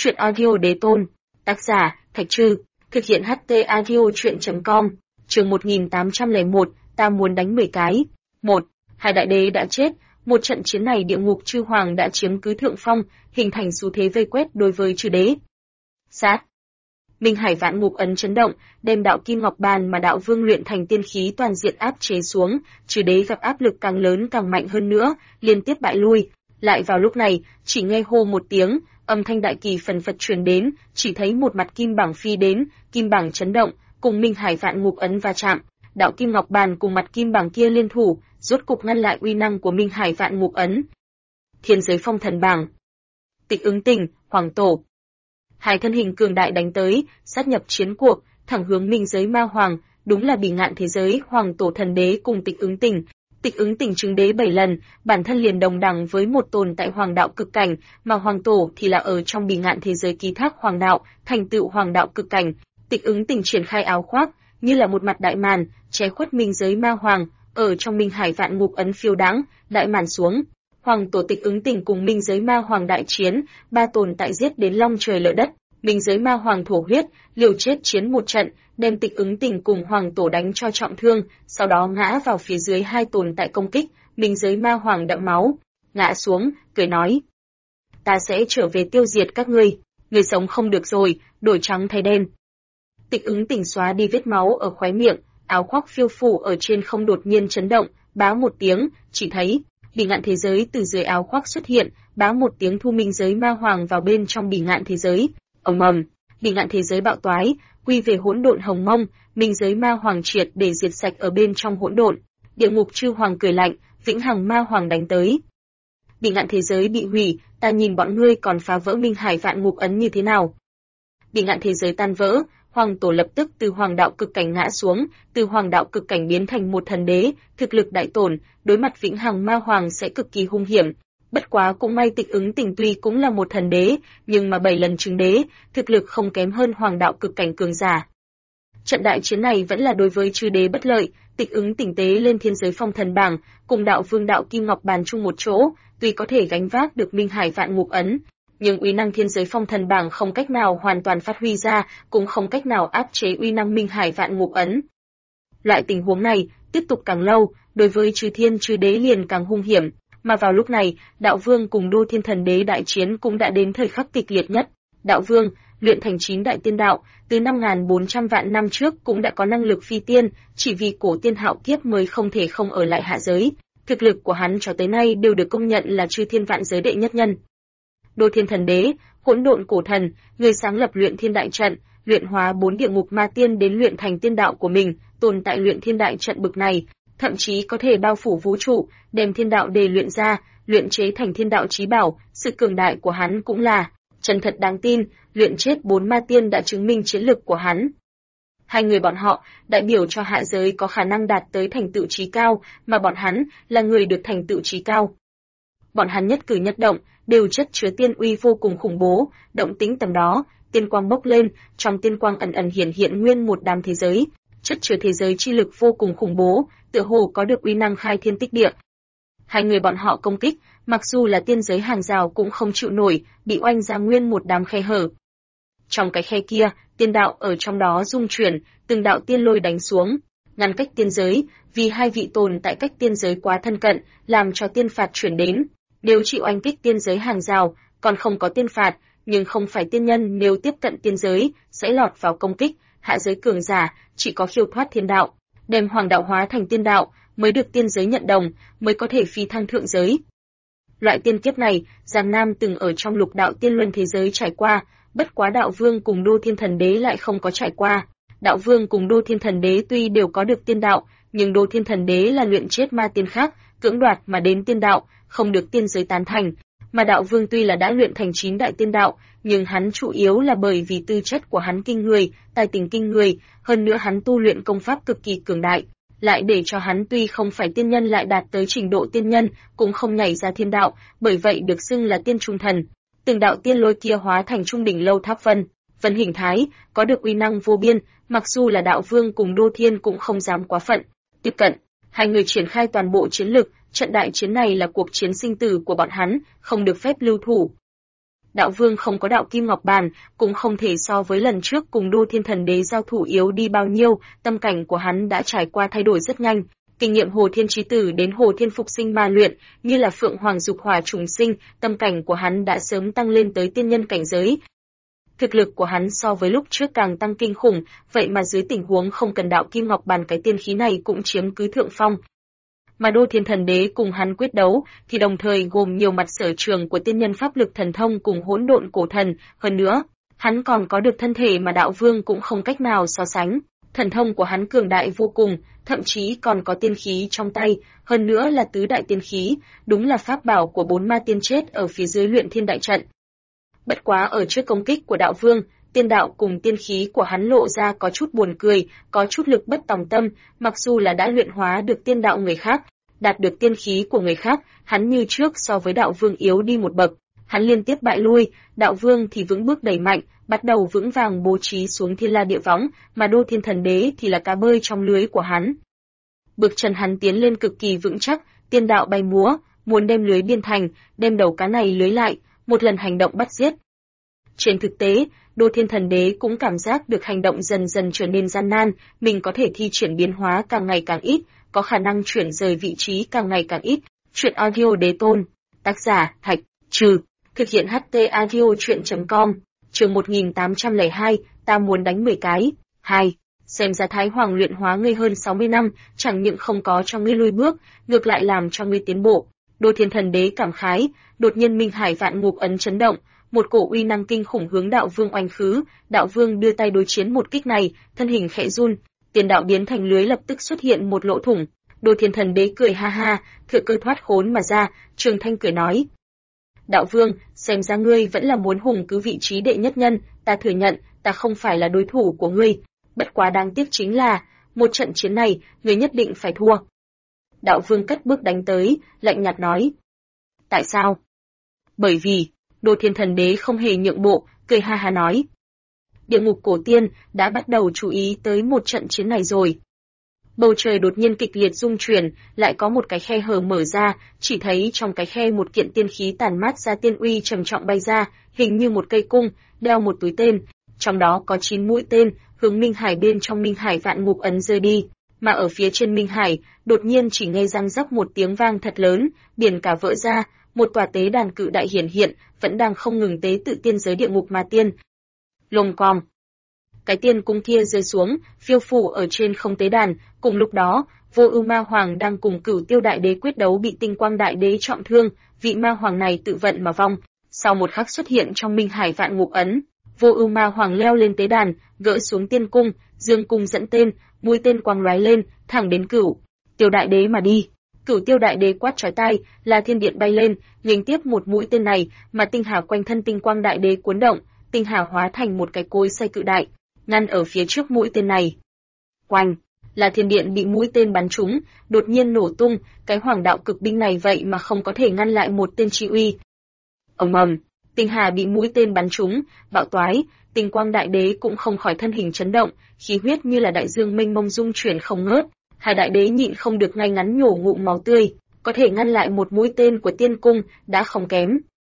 Truyện audio đế tôn. Tác giả, Thạch Trư. Thực hiện HT audio truyện.com. Chương 1801, ta muốn đánh 10 cái. 1. Hai đại đế đã chết. Một trận chiến này địa ngục chư hoàng đã chiếm cứ thượng phong, hình thành xu thế vây quét đối với chư đế. Sát. Minh Hải Vạn Ngục ấn chấn động, đem đạo kim ngọc bàn mà đạo vương luyện thành tiên khí toàn diện áp chế xuống, chư đế gặp áp lực càng lớn càng mạnh hơn nữa, liên tiếp bại lui. Lại vào lúc này, chỉ nghe hô một tiếng, âm thanh đại kỳ phần phật truyền đến, chỉ thấy một mặt kim bảng phi đến, kim bảng chấn động, cùng Minh Hải Vạn Ngục ấn va chạm, đạo kim ngọc bàn cùng mặt kim bảng kia liên thủ, rốt cục ngăn lại uy năng của Minh Hải Vạn Ngục ấn. Thiên giới phong thần bảng. Tịch Ứng Tình, Hoàng Tổ. Hai thân hình cường đại đánh tới, sát nhập chiến cuộc, thẳng hướng minh giới ma hoàng, đúng là bỉ ngạn thế giới, Hoàng Tổ thần đế cùng Tịch Ứng Tình. Tịch Ứng Tình chứng đế 7 lần, bản thân liền đồng đẳng với một tồn tại hoàng đạo cực cảnh, mà Hoàng Tổ thì là ở trong bỉ ngạn thế giới ký thác hoàng đạo, thành tựu hoàng đạo cực cảnh. Tịch Ứng Tình triển khai áo khoác, như là một mặt đại màn, che khuất minh giới ma hoàng, ở trong Minh Hải Vạn Ngục ấn phiêu đãng, đại màn xuống. Hoàng Tổ Tịch Ứng Tình cùng minh giới ma hoàng đại chiến, ba tồn tại giết đến long trời lở đất, minh giới ma hoàng thổ huyết, liều chết chiến một trận, đem Tịch Ứng Tình cùng Hoàng Tổ đánh cho trọng thương, sau đó ngã vào phía dưới hai tồn tại công kích, minh giới ma hoàng đẫm máu, ngã xuống, cười nói: "Ta sẽ trở về tiêu diệt các ngươi, người sống không được rồi, đổi trắng thay đen." Tịch Ứng Tình xóa đi vết máu ở khóe miệng, áo khoác phiêu phù ở trên không đột nhiên chấn động, bá một tiếng, chỉ thấy bỉ ngạn thế giới từ dưới áo khoác xuất hiện, bá một tiếng thu minh giới ma hoàng vào bên trong bỉ ngạn thế giới. Ầm ầm, bỉ ngạn thế giới bạo toái, quy về hỗn độn hồng mông, minh giới ma hoàng triệt để diệt sạch ở bên trong hỗn độn. Địa ngục chư hoàng cười lạnh, vĩnh hằng ma hoàng đánh tới. Bỉ ngạn thế giới bị hủy, ta nhìn bọn ngươi còn phá vỡ Minh Hải Vạn Ngục ấn như thế nào? Bỉ ngạn thế giới tan vỡ, Hoàng Tổ lập tức từ hoàng đạo cực cảnh ngã xuống, từ hoàng đạo cực cảnh biến thành một thần đế, thực lực đại tổn, đối mặt vĩnh hằng ma hoàng sẽ cực kỳ hung hiểm. Bất quá cũng may Tịch Ứng Tình tuy cũng là một thần đế, nhưng mà 7 lần chứng đế, thực lực không kém hơn hoàng đạo cực cảnh cường giả. Trận đại chiến này vẫn là đối với chư đế bất lợi, Tịch Ứng Tình tế lên thiên giới phong thần bảng, cùng đạo vương đạo kim ngọc bàn chung một chỗ, tuy có thể gánh vác được Minh Hải Vạn Ngục ấn, nhưng uy năng thiên giới phong thần bảng không cách nào hoàn toàn phát huy ra, cũng không cách nào áp chế uy năng Minh Hải Vạn Ngục ấn. Loại tình huống này tiếp tục càng lâu, đối với chư thiên chư đế liền càng hung hiểm, mà vào lúc này, đạo vương cùng đô thiên thần đế đại chiến cũng đã đến thời khắc kịch liệt nhất. Đạo vương luyện thành 9 đại tiên đạo, từ 5.400 vạn năm trước cũng đã có năng lực phi tiên, chỉ vì cổ tiên hạo kiếp mới không thể không ở lại hạ giới. Thực lực của hắn cho tới nay đều được công nhận là chư thiên vạn giới đệ nhất nhân. Đô thiên thần đế, hỗn độn cổ thần, người sáng lập luyện thiên đại trận, luyện hóa 4 địa ngục ma tiên đến luyện thành tiên đạo của mình, tồn tại luyện thiên đại trận bực này, thậm chí có thể bao phủ vũ trụ, đem thiên đạo đề luyện ra, luyện chế thành thiên đạo chí bảo, sự cường đại của hắn cũng là chân thật đáng tin, luyện chết 4 ma tiên đã chứng minh chiến lực của hắn. Hai người bọn họ đại biểu cho hạ giới có khả năng đạt tới thành tựu chí cao, mà bọn hắn là người được thành tựu chí cao. Bọn hắn nhất cử nhất động đều chất chứa tiên uy vô cùng khủng bố, động tĩnh tầm đó, tiên quang bốc lên, trong tiên quang ẩn ẩn hiển hiện nguyên một đám thế giới, chất chứa thế giới chi lực vô cùng khủng bố, tựa hồ có được uy năng khai thiên tích địa. Hai người bọn họ công kích, mặc dù là tiên giới hàng rào cũng không chịu nổi, bị oanh ra nguyên một đám khe hở. Trong cái khe kia, tiên đạo ở trong đó rung chuyển, từng đạo tiên lôi đánh xuống, ngăn cách tiên giới, vì hai vị tồn tại cách tiên giới quá thân cận, làm cho tiên phạt chuyển đến. Nếu chịu oanh kích tiên giới hàng rào, còn không có tiên phạt, nhưng không phải tiên nhân nếu tiếp cận tiên giới, sẽ lọt vào công kích, hạ giới cường giả, chỉ có khiêu thoát thiên đạo, đem hoàng đạo hóa thành tiên đạo, mới được tiên giới nhận đồng, mới có thể phi thăng thượng giới. Loại tiên kiếp này, Giang Nam từng ở trong lục đạo tiên luân thế giới trải qua, bất quá đạo vương cùng đô thiên thần đế lại không có trải qua. Đạo vương cùng đô thiên thần đế tuy đều có được tiên đạo, nhưng đô thiên thần đế là luyện chết ma tiên khác, cưỡng đoạt mà đến tiên đạo, không được tiên giới tán thành. Mà đạo vương tuy là đã luyện thành 9 đại tiên đạo, nhưng hắn chủ yếu là bởi vì tư chất của hắn kinh người, tài tình kinh người, hơn nữa hắn tu luyện công pháp cực kỳ cường đại, lại để cho hắn tuy không phải tiên nhân lại đạt tới trình độ tiên nhân, cũng không nhảy ra thiên đạo, bởi vậy được xưng là tiên trung thần. Từng đạo tiên lôi kia hóa thành trung đỉnh lâu tháp vân hình thái, có được uy năng vô biên, mặc dù là đạo vương cùng đô thiên cũng không dám quá phận tiếp cận. Hai người triển khai toàn bộ chiến lực, trận đại chiến này là cuộc chiến sinh tử của bọn hắn, không được phép lưu thủ. Đạo Vương không có đạo kim ngọc bàn, cũng không thể so với lần trước cùng Đô Thiên Thần Đế giao thủ yếu đi bao nhiêu, tâm cảnh của hắn đã trải qua thay đổi rất nhanh. Kinh nghiệm Hồ Thiên Chí Tử đến Hồ Thiên Phục Sinh ma luyện, như là Phượng Hoàng Dục Hỏa trùng sinh, tâm cảnh của hắn đã sớm tăng lên tới tiên nhân cảnh giới. Thực lực của hắn so với lúc trước càng tăng kinh khủng, vậy mà dưới tình huống không cần đạo kim ngọc bàn cái tiên khí này cũng chiếm cứ thượng phong. Mà Đô Thiên Thần Đế cùng hắn quyết đấu, thì đồng thời gồm nhiều mặt sở trường của tiên nhân pháp lực thần thông cùng hỗn độn cổ thần, hơn nữa, hắn còn có được thân thể mà đạo vương cũng không cách nào so sánh. Thần thông của hắn cường đại vô cùng, thậm chí còn có tiên khí trong tay, hơn nữa là tứ đại tiên khí, đúng là pháp bảo của 4 ma tiên chết ở phía dưới Luyện Thiên đại trận. Bất quá ở trước công kích của đạo vương, tiên đạo cùng tiên khí của hắn lộ ra có chút buồn cười, có chút lực bất tòng tâm, mặc dù là đã luyện hóa được tiên đạo người khác, đạt được tiên khí của người khác, hắn như trước so với đạo vương yếu đi một bậc. Hắn liên tiếp bại lui, đạo vương thì vững bước đẩy mạnh, bắt đầu vững vàng bố trí xuống thiên la địa võng, mà Đô Thiên Thần Đế thì là cá bơi trong lưới của hắn. Bước chân hắn tiến lên cực kỳ vững chắc, tiên đạo bay múa, muốn đem lưới biên thành, đem đầu cá này lưới lại, một lần hành động bắt giết. Trên thực tế, Đô Thiên Thần Đế cũng cảm giác được hành động dần dần trở nên gian nan, mình có thể thi triển biến hóa càng ngày càng ít, có khả năng chuyển rời vị trí càng ngày càng ít. Truyện audio đế tôn, tác giả Thạch Trừ, thực hiện HT audio truyện.com, chương 1802, ta muốn đánh 10 cái. 2. Xem ra Thái Hoàng luyện hóa ngươi hơn 60 năm, chẳng những không có cho ngươi lùi bước, ngược lại làm cho ngươi tiến bộ. Đô Thiên Thần Đế cảm khái, đột nhiên Minh Hải Vạn Ngục ấn chấn động, một cổ uy năng kinh khủng hướng đạo vương oanh khứ, đạo vương đưa tay đối chiến một kích này, thân hình khẽ run, tiền đạo biến thành lưới lập tức xuất hiện một lỗ thủng. Đô Thiên Thần Đế cười ha ha, thừa cơ thoát khốn mà ra, Trường Thanh cười nói: Đạo vương, xem ra ngươi vẫn là muốn hùng cứ vị trí đệ nhất nhân, ta thừa nhận, ta không phải là đối thủ của ngươi, bất quá đáng tiếc chính là, một trận chiến này, ngươi nhất định phải thua. Đạo vương cất bước đánh tới, lạnh nhạt nói: Tại sao? Bởi vì, Đô Thiên Thần Đế không hề nhượng bộ, cười ha ha nói: Địa ngục cổ tiên đã bắt đầu chú ý tới một trận chiến này rồi. Bầu trời đột nhiên kịch liệt rung chuyển, lại có một cái khe hở mở ra, chỉ thấy trong cái khe một kiện tiên khí tản mát ra tiên uy trầm trọng bay ra, hình như một cây cung, đeo một túi tên, trong đó có 9 mũi tên, hướng Minh Hải bên trong Minh Hải Vạn Ngục ấn rơi đi, mà ở phía trên Minh Hải, đột nhiên chỉ nghe răng rắc một tiếng vang thật lớn, biển cả vỡ ra, một tòa tế đàn cự đại hiển hiện, vẫn đang không ngừng tế tự tiên giới địa ngục ma tiên. Lồng cong. Cái tiên cung kia rơi xuống, phiêu phù ở trên không tế đàn, cùng lúc đó, Vô Ưu Ma Hoàng đang cùng Cửu Tiêu Đại Đế quyết đấu bị Tinh Quang Đại Đế trọng thương, vị ma hoàng này tự vận mà vong, sau một khắc xuất hiện trong Minh Hải Vạn Ngục ấn. Vô Ưu Ma Hoàng leo lên tế đàn, gỡ xuống tiên cung, dương cung dẫn tên, mũi tên quang lóe lên, thẳng đến Cửu Tiêu Đại Đế mà đi. Cửu Tiêu Đại Đế quát chói tai, là thiên điện bay lên, nghênh tiếp một mũi tên này, mà tinh hà quanh thân Tinh Quang Đại Đế cuốn động, tinh hà hóa thành một cái cối xay cự đại, ngăn ở phía trước mũi tên này. Oanh, là thiên điện bị mũi tên bắn trúng, đột nhiên nổ tung, cái hoàng đạo cực binh này vậy mà không có thể ngăn lại một tên chi uy. Ầm ầm, tinh hà bị mũi tên bắn trúng, bạo toái, Tinh Quang Đại Đế cũng không khỏi thân hình chấn động, khí huyết như là đại dương mênh mông dung chuyển không ngớt. Hai đại đế nhịn không được ngay ngắn nhổ ngụm máu tươi, có thể ngăn lại một mũi tên của tiên cung đã không kém.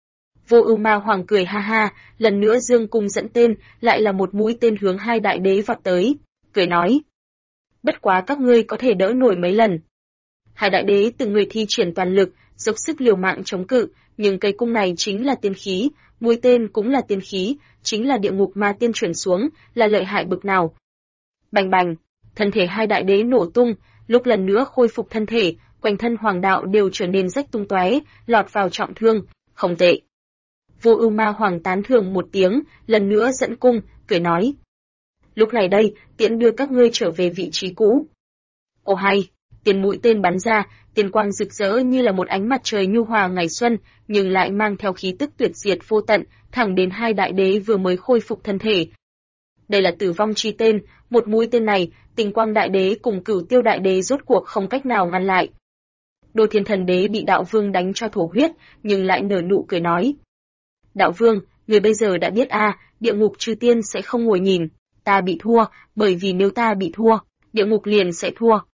Vô Ưu Ma Hoàng cười ha ha, lần nữa dương cung dẫn tên, lại là một mũi tên hướng hai đại đế vọt tới, cười nói: Bất quá các ngươi có thể đỡ nổi mấy lần. Hai đại đế từng người thi triển toàn lực, dốc sức liều mạng chống cự, nhưng cây cung này chính là tiên khí, mũi tên cũng là tiên khí, chính là địa ngục ma tiên chuyển xuống, là lợi hại bực nào. Bành bành, thân thể hai đại đế nổ tung, lúc lần nữa khôi phục thân thể, quanh thân hoàng đạo đều trở nên rách tung tóe, lọt vào trọng thương, không tệ. Vô Ưu Ma Hoàng tán thưởng một tiếng, lần nữa dẫn cung, cười nói: Lúc này đây, tiễn đưa các ngươi trở về vị trí cũ. Ồ hay, tiền mũi tên bắn ra, tiền quang rực rỡ như là một ánh mặt trời nhu hòa ngày xuân, nhưng lại mang theo khí tức tuyệt diệt vô tận, thẳng đến hai đại đế vừa mới khôi phục thân thể. Đây là tử vong chi tên, một mũi tên này, Tinh Quang Đại Đế cùng Cửu Tiêu Đại Đế rốt cuộc không cách nào ngăn lại. Đô Thiên Thần Đế bị đạo vương đánh cho thổ huyết, nhưng lại nở nụ cười nói: Đạo vương, người bây giờ đã biết địa ngục chư tiên sẽ không ngồi nhìn, ta bị thua, bởi vì nếu ta bị thua, địa ngục liền sẽ thua,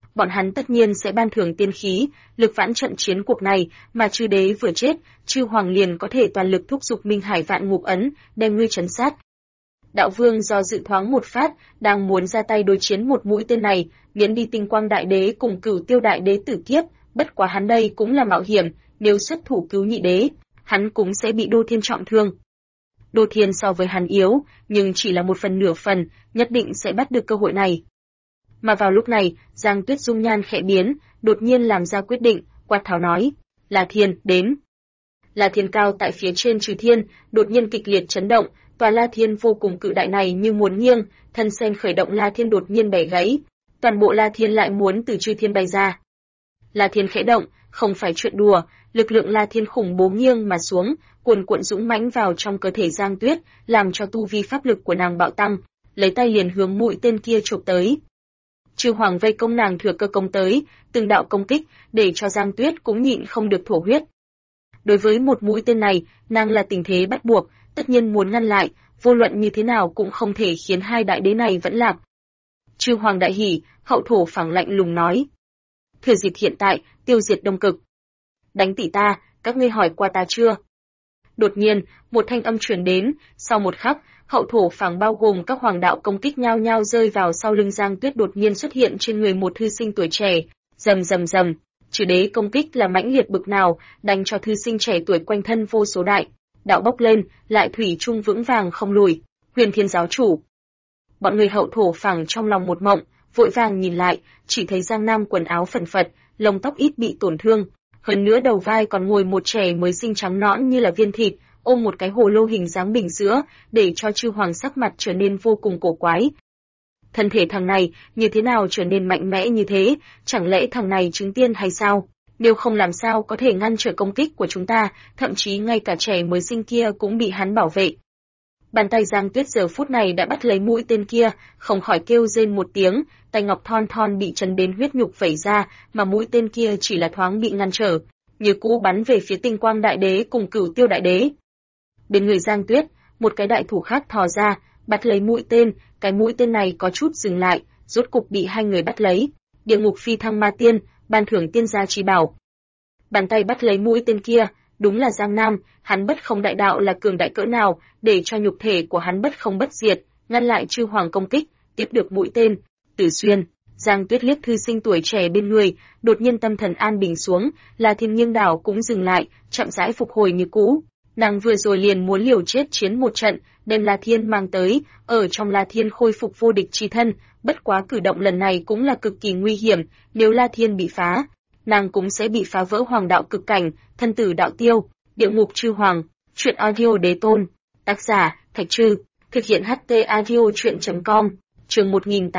bọn hắn tất nhiên sẽ ban thưởng tiên khí, lực vãn trận chiến cuộc này, mà chư đế vừa chết, chư hoàng liền có thể toàn lực thúc giục Minh Hải Vạn Ngục Ấn, đem ngươi trấn sát. Đạo Vương do dự thoáng một phát, đang muốn ra tay đối chiến một mũi tên này, miễn đi Tinh Quang Đại Đế cùng Cửu Tiêu Đại Đế tử kiếp, bất quá hắn đây cũng là mạo hiểm, nếu xuất thủ cứu nhị đế, hắn cũng sẽ bị Đô Thiên trọng thương. Đô Thiên so với hắn yếu, nhưng chỉ là 1/2 phần, nhất định sẽ bắt được cơ hội này. Mà vào lúc này, Giang Tuyết dung nhan khẽ biến, đột nhiên làm ra quyết định, quát tháo nói: "La Thiên, đến!" La Thiên cao tại phía trên Trừ Thiên, đột nhiên kịch liệt chấn động, tòa La Thiên vô cùng cự đại này như muốn nghiêng, thân sen khởi động La Thiên đột nhiên bẻ gãy, toàn bộ La Thiên lại muốn từ Trừ Thiên bay ra. La Thiên khẽ động, không phải chuyện đùa, lực lượng La Thiên khủng bố nghiêng mà xuống, cuồn cuộn dũng mãnh vào trong cơ thể Giang Tuyết, làm cho tu vi pháp lực của nàng bạo tăng, lấy tay liền hướng mũi tên kia chộp tới. Chư hoàng vây công nàng thừa cơ công tới, từng đạo công kích, để cho Giang Tuyết cũng nhịn không được thổ huyết. Đối với một mũi tên này, nàng là tình thế bắt buộc, tất nhiên muốn ngăn lại, vô luận như thế nào cũng không thể khiến hai đại đế này vẫn lạc. Chư hoàng đại hỉ, hậu thổ phẳng lạnh lùng nói: "Thừa dịp hiện tại, tiêu diệt Đông Cực. Đánh tỷ ta, các ngươi hỏi qua ta chưa?" Đột nhiên, một thanh âm truyền đến, sau một khắc, hậu thổ phẳng bao gồm các hoàng đạo công kích nhao nhao rơi vào sau lưng Giang Tuyết đột nhiên xuất hiện trên người một thư sinh tuổi trẻ, rầm rầm rầm, Trừ đế công kích là mãnh liệt bực nào, đánh cho thư sinh trẻ tuổi quanh thân vô số đại đạo bốc lên, lại thủy chung vững vàng không lùi. Huyền Thiên giáo chủ. Bọn người hậu thổ phẳng trong lòng một mộng, vội vàng nhìn lại, chỉ thấy Giang Nam quần áo phần phật, lông tóc ít bị tổn thương, hơn nữa đầu vai còn ngồi một trẻ mới sinh trắng nõn như là viên thịt, ôm một cái hồ lô hình dáng bình sữa, để cho chư hoàng sắc mặt trở nên vô cùng cổ quái. Thân thể thằng này như thế nào trở nên mạnh mẽ như thế, chẳng lẽ thằng này chứng tiên hay sao? Nếu không làm sao có thể ngăn trở công kích của chúng ta, thậm chí ngay cả trẻ mới sinh kia cũng bị hắn bảo vệ. Bàn tay Giang Tuyết giờ phút này đã bắt lấy mũi tên kia, không khỏi kêu rên một tiếng, tay ngọc thon thon bị chấn đến huyết nhục vẩy ra, mà mũi tên kia chỉ là thoáng bị ngăn trở, như cũ bắn về phía Tinh Quang Đại Đế cùng Cửu Tiêu Đại Đế. Bên người Giang Tuyết, một cái đại thủ khác thò ra, bắt lấy mũi tên, cái mũi tên này có chút dừng lại, rốt cục bị hai người bắt lấy. Địa ngục phi thăng ma tiên, ban thưởng tiên gia chi bảo. Bàn tay bắt lấy mũi tên kia, đúng là Giang Nam, hắn bất không đại đạo là cường đại cỡ nào, để cho nhục thể của hắn bất không bất diệt, ngăn lại chư hoàng công kích, tiếp được mũi tên. Tử Xuyên, Giang Tuyết liếc thư sinh tuổi trẻ bên người, đột nhiên tâm thần an bình xuống, là Thiên Nghiêng đảo cũng dừng lại, chậm rãi phục hồi như cũ. Nàng vừa rồi liền muốn liều chết chiến một trận, đem La Thiên mang tới, ở trong La Thiên khôi phục vô địch chi thân, bất quá cử động lần này cũng là cực kỳ nguy hiểm, nếu La Thiên bị phá, nàng cũng sẽ bị phá vỡ hoàng đạo cực cảnh, thân tử đạo tiêu. Địa ngục chư hoàng, truyện audio đế tôn, tác giả Thạch Trư, thực hiện HT audio truyện.com, chương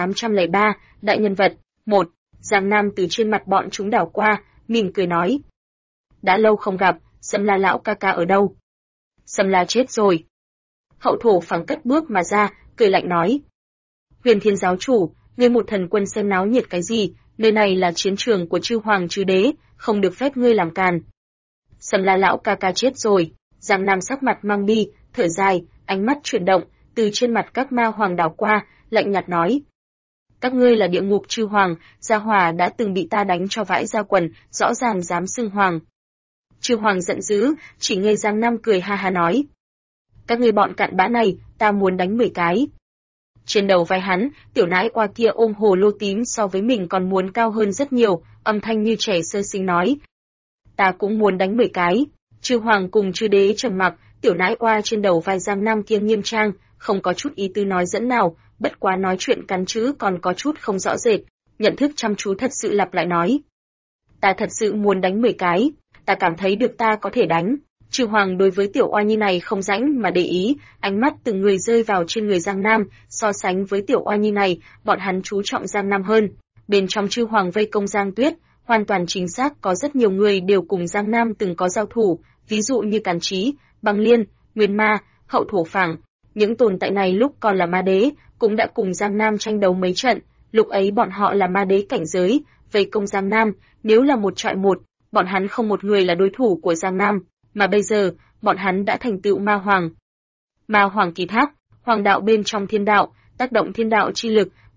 1803, đại nhân vật. 1. Giang Nam từ trên mặt bọn chúng đảo qua, mỉm cười nói: đã lâu không gặp, Sâm La lão ca ca ở đâu? Sâm La chết rồi. Hậu thổ phẳng cất bước mà ra, cười lạnh nói: Huyền Thiên giáo chủ, ngươi một thần quân xem náo nhiệt cái gì, nơi này là chiến trường của chư hoàng chư đế, không được phép ngươi làm càn. Sâm La lão ca ca chết rồi. Giang Nam sắc mặt mang bi, thở dài, ánh mắt chuyển động, từ trên mặt các ma hoàng đảo qua, lạnh nhạt nói: các ngươi là địa ngục chư hoàng, gia hỏa đã từng bị ta đánh cho vãi ra quần, rõ ràng dám xưng hoàng. Chư hoàng giận dữ, chỉ nghe Giang Nam cười ha ha nói: các ngươi bọn cặn bã này, ta muốn đánh 10 cái. Trên đầu vai hắn, tiểu nãi qua kia ôm hồ lô tím so với mình còn muốn cao hơn rất nhiều, âm thanh như trẻ sơ sinh nói: ta cũng muốn đánh 10 cái. Chư hoàng cùng chư đế trầm mặc, tiểu nãi qua trên đầu vai Giang Nam kia nghiêm trang, không có chút ý tứ nói dẫn nào, bất quá nói chuyện cắn chữ còn có chút không rõ rệt, nhận thức chăm chú thật sự lặp lại nói: ta thật sự muốn đánh 10 cái, ta cảm thấy được ta có thể đánh. Chư hoàng đối với tiểu oa nhi này không rãnh mà để ý, ánh mắt từng người rơi vào trên người Giang Nam, so sánh với tiểu oa nhi này, bọn hắn chú trọng Giang Nam hơn. Bên trong chư hoàng vây công Giang Tuyết, hoàn toàn chính xác có rất nhiều người đều cùng Giang Nam từng có giao thủ, ví dụ như Càn Chí, Băng Liên, Nguyên Ma, Hậu Thổ Phảng. Những tồn tại này lúc còn là ma đế, cũng đã cùng Giang Nam tranh đấu mấy trận, lúc ấy bọn họ là ma đế cảnh giới, vây công Giang Nam, nếu là một trọi một, bọn hắn không một người là đối thủ của Giang Nam, mà bây giờ, bọn hắn đã thành tựu ma hoàng. Ma hoàng kỳ thác, hoàng đạo bên trong thiên đạo, tác động thiên đạo chi lực,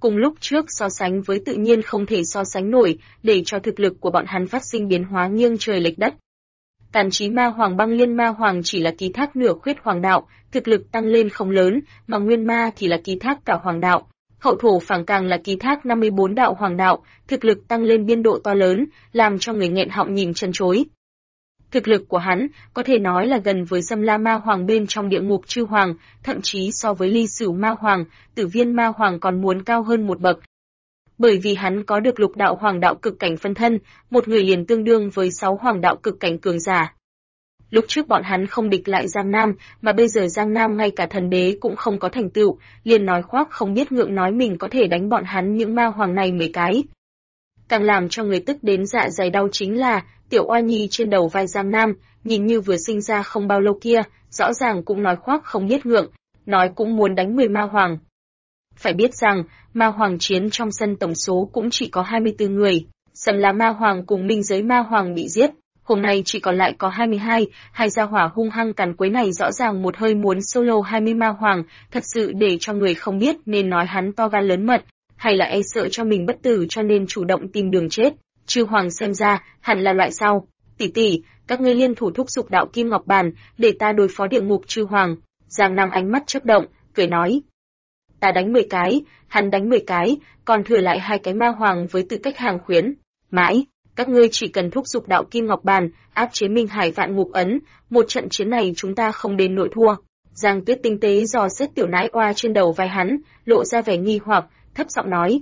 cùng lúc trước so sánh với tự nhiên không thể so sánh nổi, để cho thực lực của bọn hắn phát sinh biến hóa nghiêng trời lệch đất. Tàn trí ma hoàng băng liên ma hoàng chỉ là ký thác nửa khuyết hoàng đạo, thực lực tăng lên không lớn, mà nguyên ma thì là ký thác cả hoàng đạo. Hậu thổ phảng càng là ký thác 54 đạo hoàng đạo, thực lực tăng lên biên độ to lớn, làm cho người nghẹn họng nhìn chân chối. Thực lực của hắn có thể nói là gần với Dâm La Ma Hoàng bên trong địa ngục chư hoàng, thậm chí so với Ly Sửu Ma Hoàng, Tử Viên Ma Hoàng còn muốn cao hơn một bậc. Bởi vì hắn có được lục đạo hoàng đạo cực cảnh phân thân, một người liền tương đương với 6 hoàng đạo cực cảnh cường giả. Lúc trước bọn hắn không địch lại Giang Nam, mà bây giờ Giang Nam ngay cả thần đế cũng không có thành tựu, liền nói khoác không biết ngượng nói mình có thể đánh bọn hắn những ma hoàng này mấy cái. Càng làm cho người tức đến dạ dày đau chính là, tiểu oa nhi trên đầu vai Giang Nam, nhìn như vừa sinh ra không bao lâu kia, rõ ràng cũng nói khoác không biết ngượng, nói cũng muốn đánh 10 ma hoàng. Phải biết rằng, ma hoàng chiến trong sân tổng số cũng chỉ có 24 người, Dâm La Ma Hoàng cùng Minh Giới Ma Hoàng bị giết, hôm nay chỉ còn lại có 22, hai gia hỏa hung hăng càn quấy này rõ ràng một hơi muốn solo 20 ma hoàng, thật sự để cho người không biết nên nói hắn to gan lớn mật, hay là e sợ cho mình bất tử cho nên chủ động tìm đường chết. Chư hoàng xem ra, hẳn là loại sau. Tỷ tỷ, các ngươi liên thủ thúc giục đạo Kim Ngọc Bàn, để ta đối phó địa ngục chư hoàng. Giang Nam ánh mắt chớp động, cười nói. Ta đánh 10 cái, hắn đánh 10 cái, còn thừa lại 2 cái ma hoàng với tư cách hàng khuyến. Mãi, các ngươi chỉ cần thúc giục đạo Kim Ngọc Bàn, áp chế Minh Hải Vạn Ngục Ấn, một trận chiến này chúng ta không đến nỗi thua. Giang Tuyết tinh tế dò xét tiểu nãi oa trên đầu vai hắn, lộ ra vẻ nghi hoặc, thấp giọng nói.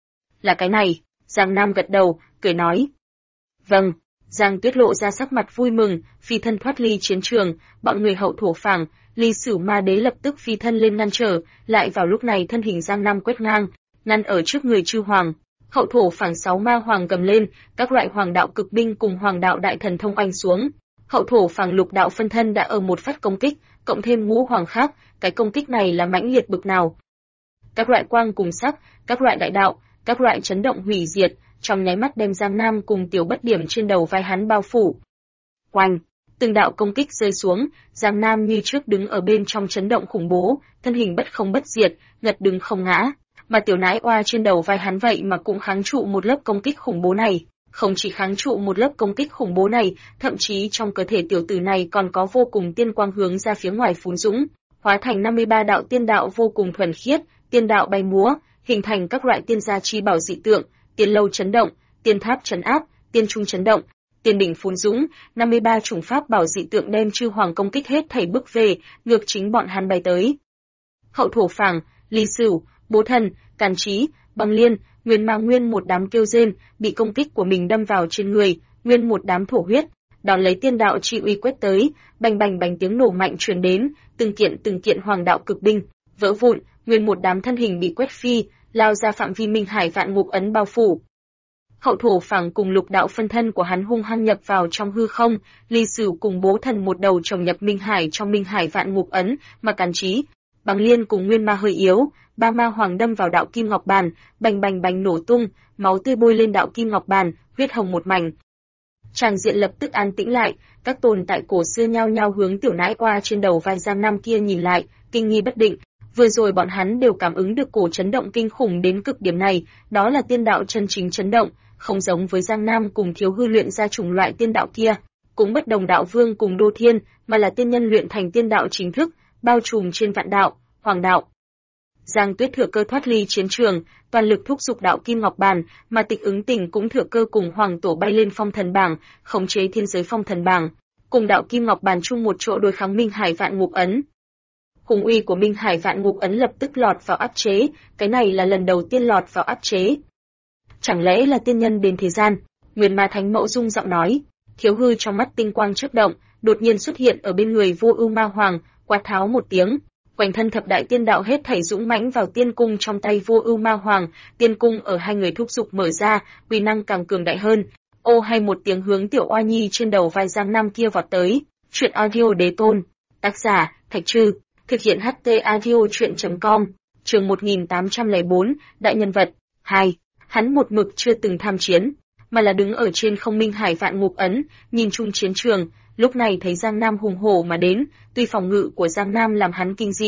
Là cái này, Giang Nam gật đầu, cười nói. Vâng, Giang Tuyết lộ ra sắc mặt vui mừng, phi thân thoát ly chiến trường, bọn người hậu thổ phảng, Ly Sửu Ma Đế lập tức phi thân lên ngăn trở, lại vào lúc này thân hình Giang Nam quét ngang, ngăn ở trước người chư hoàng. Hậu thổ phảng 6 ma hoàng gầm lên, các loại hoàng đạo cực binh cùng hoàng đạo đại thần thông oanh xuống. Hậu thổ phảng lục đạo phân thân đã ở một phát công kích, cộng thêm ngũ hoàng khác, cái công kích này là mãnh liệt bực nào. Các loại quang cùng sắc, các loại đại đạo, các loại chấn động hủy diệt, trong nháy mắt đem Giang Nam cùng tiểu bất điểm trên đầu vai hắn bao phủ. Oanh, từng đạo công kích rơi xuống, Giang Nam như trước đứng ở bên trong chấn động khủng bố, thân hình bất không bất diệt, ngật đứng không ngã. Mà tiểu nãi oa trên đầu vai hắn vậy mà cũng kháng trụ một lớp công kích khủng bố này, không chỉ kháng trụ một lớp công kích khủng bố này, thậm chí trong cơ thể tiểu tử này còn có vô cùng tiên quang hướng ra phía ngoài phún dũng, hóa thành 53 đạo tiên đạo vô cùng thuần khiết, tiên đạo bay múa, hình thành các loại tiên gia chi bảo dị tượng, tiên lâu chấn động, tiên tháp trấn áp, tiên trung chấn động, tiên đỉnh phún dũng, 53 chủng pháp bảo dị tượng đem chư hoàng công kích hết thảy bước về, ngược chính bọn hắn bay tới. Hậu thổ phảng, Ly Sửu, Bố Thần, Càn Trí, Băng Liên, Nguyên Ma nguyên một đám kêu rên, bị công kích của mình đâm vào trên người, nguyên một đám thổ huyết, đón lấy tiên đạo chi uy quét tới, bành bành bành tiếng nổ mạnh truyền đến, từng kiện hoàng đạo cực binh vỡ vụn, nguyên một đám thân hình bị quét phi, lao ra phạm vi Minh Hải Vạn Ngục Ấn bao phủ. Hậu thổ phảng cùng lục đạo phân thân của hắn hung hăng nhập vào trong hư không, Ly Sửu cùng Bố Thần một đầu chồng nhập Minh Hải trong Minh Hải Vạn Ngục Ấn, mà Càn Trí, Băng Liên cùng Nguyên Ma hơi yếu, ba ma hoàng đâm vào đạo Kim Ngọc Bàn, bành bành bành nổ tung, máu tươi bôi lên đạo Kim Ngọc Bàn, huyết hồng một mảnh. Tràng diện lập tức an tĩnh lại, các tồn tại cổ xưa nhao nhao hướng tiểu nãi oa trên đầu vai Giang Nam kia nhìn lại, kinh nghi bất định. Vừa rồi bọn hắn đều cảm ứng được cổ chấn động kinh khủng đến cực điểm này, đó là tiên đạo chân chính chấn động, không giống với Giang Nam cùng Thiếu Hư luyện ra chủng loại tiên đạo kia, cũng bất đồng đạo vương cùng Đô Thiên, mà là tiên nhân luyện thành tiên đạo chính thức, bao trùm trên vạn đạo, hoàng đạo. Giang Tuyết thừa cơ thoát ly chiến trường, toàn lực thúc giục đạo Kim Ngọc Bàn, mà Tịch Ứng Tình cũng thừa cơ cùng Hoàng Tổ bay lên phong thần bảng, khống chế thiên giới phong thần bảng, cùng đạo Kim Ngọc Bàn chung một chỗ đối kháng Minh Hải Vạn Ngục Ấn. Hùng uy của Minh Hải Vạn Ngục Ấn lập tức lọt vào áp chế, cái này là lần đầu tiên lọt vào áp chế. Chẳng lẽ là tiên nhân đến thế gian? Nguyên Ma Thánh Mẫu rung giọng nói. Thiếu Hư trong mắt tinh quang chớp động, đột nhiên xuất hiện ở bên người Vô Ưu Ma Hoàng, quát tháo một tiếng. Quanh thân thập đại tiên đạo hết thảy dũng mãnh vào tiên cung trong tay Vô Ưu Ma Hoàng, tiên cung ở hai người thúc giục mở ra, uy năng càng cường đại hơn. Ô hay một tiếng hướng tiểu oa nhi trên đầu vai Giang Nam kia vọt tới. Truyện audio đế tôn. Tác giả Thạch Trư. Thực hiện HT audio truyện.com. Chương 1804, đại nhân vật 2. Hắn một mực chưa từng tham chiến, mà là đứng ở trên không Minh Hải Vạn Ngục Ấn, nhìn chung chiến trường. Lúc này thấy Giang Nam hùng hổ mà đến, tuy phòng ngự của Giang Nam làm hắn kinh dị,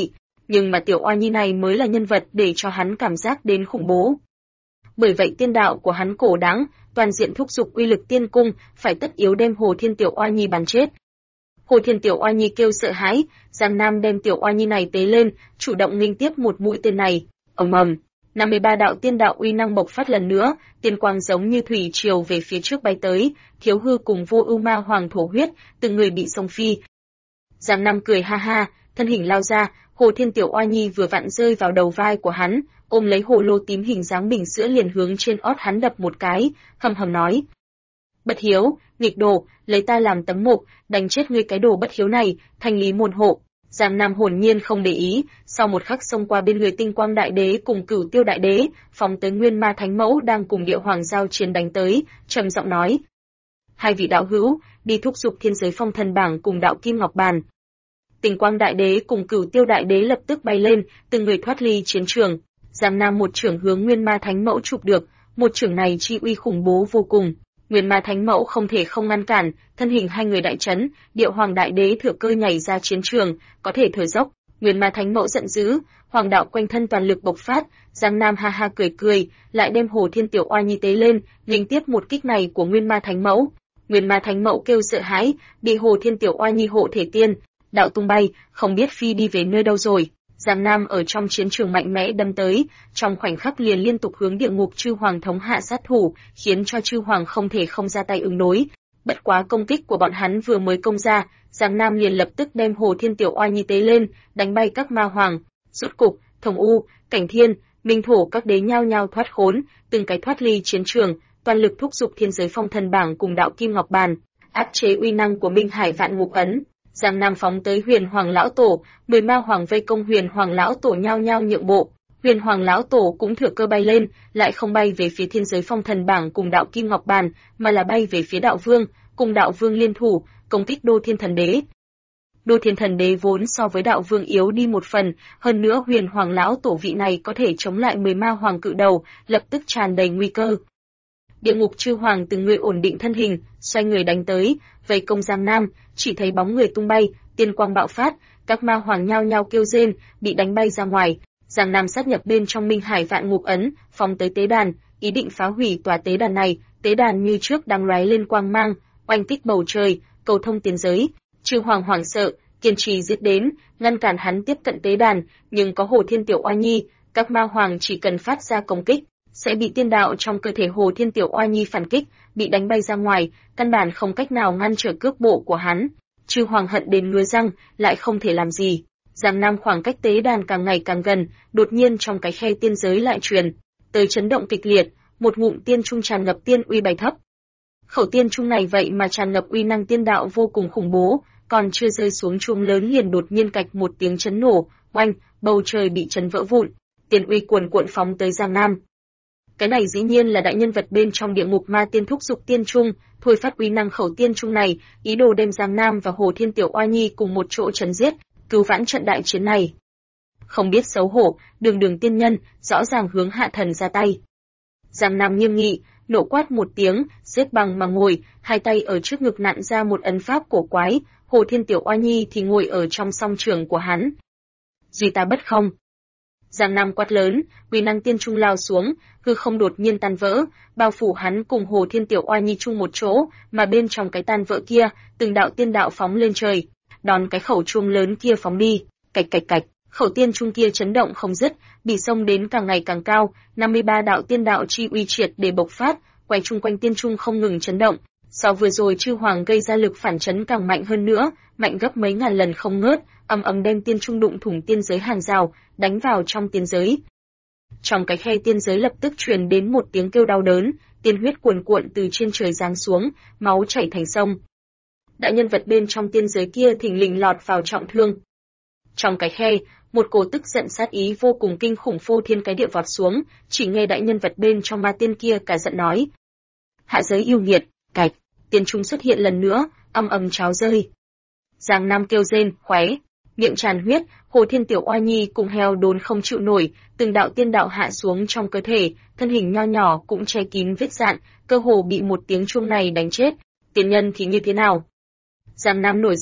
nhưng mà tiểu oa nhi này mới là nhân vật để cho hắn cảm giác đến khủng bố. Bởi vậy tiên đạo của hắn cổ đáng, toàn diện thúc giục uy lực tiên cung, phải tất yếu đem Hồ Thiên tiểu oa nhi bắn chết. Hồ Thiên tiểu oa nhi kêu sợ hãi, Giang Nam đem tiểu oa nhi này tế lên, chủ động nghênh tiếp một mũi tên này. Ầm ầm, 53 đạo tiên đạo uy năng bộc phát lần nữa, tiên quang giống như thủy triều về phía trước bay tới, Thiếu Hư cùng Vô Ưu Ma Hoàng thổ huyết, từng người bị xông phi. Giang Nam cười ha ha, thân hình lao ra, Hồ Thiên tiểu oa nhi vừa vặn rơi vào đầu vai của hắn, ôm lấy hồ lô tím hình dáng bình sữa liền hướng trên ót hắn đập một cái, hầm hầm nói: "Bất hiếu, nghịch đồ, lấy ta làm tấm mục, đánh chết ngươi cái đồ bất hiếu này, thanh lý môn hộ." Giang Nam hồn nhiên không để ý, sau một khắc xông qua bên người Tinh Quang Đại Đế cùng Cửu Tiêu Đại Đế, phóng tới Nguyên Ma Thánh Mẫu đang cùng Địa Hoàng giao chiến đánh tới, trầm giọng nói: "Hai vị đạo hữu, đi thúc giục Thiên Giới Phong Thần Bảng cùng Đạo Kim Ngọc Bàn." Tinh Quang Đại Đế cùng Cửu Tiêu Đại Đế lập tức bay lên, từng người thoát ly chiến trường. Giang Nam một chưởng hướng Nguyên Ma Thánh Mẫu chụp được, một chưởng này chi uy khủng bố vô cùng. Nguyên Ma Thánh Mẫu không thể không ngăn cản, thân hình hai người đại chấn, Điệu Hoàng Đại Đế thừa cơ nhảy ra chiến trường, có thể thở dốc. Nguyên Ma Thánh Mẫu giận dữ, hoàng đạo quanh thân toàn lực bộc phát, Giang Nam ha ha cười cười, lại đem Hồ Thiên tiểu oa nhi tế lên, nghênh tiếp một kích này của Nguyên Ma Thánh Mẫu. Nguyên Ma Thánh Mẫu kêu sợ hãi, bị Hồ Thiên tiểu oa nhi hộ thể tiên đạo tung bay, không biết phi đi về nơi đâu rồi. Giang Nam ở trong chiến trường mạnh mẽ đâm tới, trong khoảnh khắc liền liên tục hướng địa ngục chư hoàng thống hạ sát thủ, khiến cho chư hoàng không thể không ra tay ứng đối. Bất quá công kích của bọn hắn vừa mới công ra, Giang Nam liền lập tức đem Hồ Thiên tiểu oa nhi tế lên, đánh bay các ma hoàng. Rốt cục, Thông U, Cảnh Thiên, Minh Thổ các đế nhao nhao thoát khốn, từng cái thoát ly chiến trường, toàn lực thúc giục Thiên Giới Phong Thần Bảng cùng Đạo Kim Ngọc Bàn, áp chế uy năng của Minh Hải Vạn Ngục Ấn. Giang Nam phóng tới Huyền Hoàng lão tổ, 10 ma hoàng vây công Huyền Hoàng lão tổ nhao nhao nhượng bộ. Huyền Hoàng lão tổ cũng thừa cơ bay lên, lại không bay về phía Thiên Giới Phong Thần Bảng cùng Đạo Kim Ngọc Bàn, mà là bay về phía Đạo Vương, cùng Đạo Vương liên thủ, công kích Đô Thiên Thần Đế. Đô Thiên Thần Đế vốn so với Đạo Vương yếu đi một phần, hơn nữa Huyền Hoàng lão tổ vị này có thể chống lại 10 ma hoàng cự đầu, lập tức tràn đầy nguy cơ. Địa ngục chư hoàng từng người ổn định thân hình, xoay người đánh tới, vây công Giang Nam, chỉ thấy bóng người tung bay, tiên quang bạo phát, các ma hoàng nhao nhao kêu rên, bị đánh bay ra ngoài. Giang Nam sát nhập bên trong Minh Hải Vạn Ngục Ấn, phóng tới tế đàn, ý định phá hủy tòa tế đàn này. Tế đàn như trước đang lóe lên quang mang, oanh kích bầu trời, cầu thông tiên giới. Chư hoàng hoảng sợ, kiên trì giết đến, ngăn cản hắn tiếp cận tế đàn, nhưng có Hồ Thiên tiểu oa nhi, các ma hoàng chỉ cần phát ra công kích, sẽ bị tiên đạo trong cơ thể Hồ Thiên tiểu oa nhi phản kích, bị đánh bay ra ngoài, căn bản không cách nào ngăn trở cước bộ của hắn. Chư hoàng hận đến ngứa răng, lại không thể làm gì. Giang Nam khoảng cách tế đàn càng ngày càng gần, đột nhiên trong cái khe tiên giới lại truyền tới chấn động kịch liệt, một ngụm tiên trung tràn ngập tiên uy bay thấp. Khẩu tiên trung này vậy mà tràn ngập uy năng tiên đạo vô cùng khủng bố, còn chưa rơi xuống chuông lớn liền đột nhiên cạch một tiếng chấn nổ, oanh, bầu trời bị chấn vỡ vụn, tiên uy cuồn cuộn phóng tới Giang Nam. Cái này dĩ nhiên là đại nhân vật bên trong địa ngục ma tiên thúc giục tiên trung, thôi phát uy năng khẩu tiên trung này, ý đồ đem Giang Nam và Hồ Thiên tiểu oa nhi cùng một chỗ trấn giết, cứu vãn trận đại chiến này. Không biết xấu hổ, đường tiên nhân, rõ ràng hướng hạ thần ra tay. Giang Nam nghiêm nghị, nộ quát một tiếng, xếp bằng mà ngồi, hai tay ở trước ngực nặn ra một ấn pháp cổ quái, Hồ Thiên tiểu oa nhi thì ngồi ở trong song trường của hắn. Duy ta bất không. Giang Nam quát lớn, uy năng tiên trung lao xuống, hư không đột nhiên tan vỡ, bao phủ hắn cùng Hồ Thiên tiểu oa nhi chung một chỗ, mà bên trong cái tan vỡ kia, từng đạo tiên đạo phóng lên trời, đón cái khẩu chuông lớn kia phóng đi, cạch cạch cạch, khẩu tiên trung kia chấn động không dứt, bị xông đến càng ngày càng cao, 53 đạo tiên đạo chi uy triệt để bộc phát, quay chung quanh tiên trung không ngừng chấn động. So vừa rồi chư hoàng gây ra lực phản chấn càng mạnh hơn nữa, mạnh gấp mấy ngàn lần không ngớt, ầm ầm đem tiên trung đụng thủng tiên giới hàng rào, đánh vào trong tiên giới. Trong cái khe tiên giới lập tức truyền đến một tiếng kêu đau đớn, tiên huyết cuồn cuộn từ trên trời giáng xuống, máu chảy thành sông. Đại nhân vật bên trong tiên giới kia thình lình lọt vào trọng thương. Trong cái khe, một cổ tức giận sát ý vô cùng kinh khủng phô thiên cái địa vọt xuống, chỉ nghe đại nhân vật bên trong ma tiên kia cả giận nói: "Hạ giới yêu nghiệt!" Cạch, tiên trung xuất hiện lần nữa, âm ầm cháo rơi. Giang Nam kêu rên, khóe, miệng tràn huyết, Hồ Thiên tiểu oa nhi cùng heo đốn không chịu nổi, từng đạo tiên đạo hạ xuống trong cơ thể, thân hình nho nhỏ cũng che kín vết rạn, cơ hồ bị một tiếng chuông này đánh chết. Tiên nhân thì như thế nào? Giang Nam nổi giận,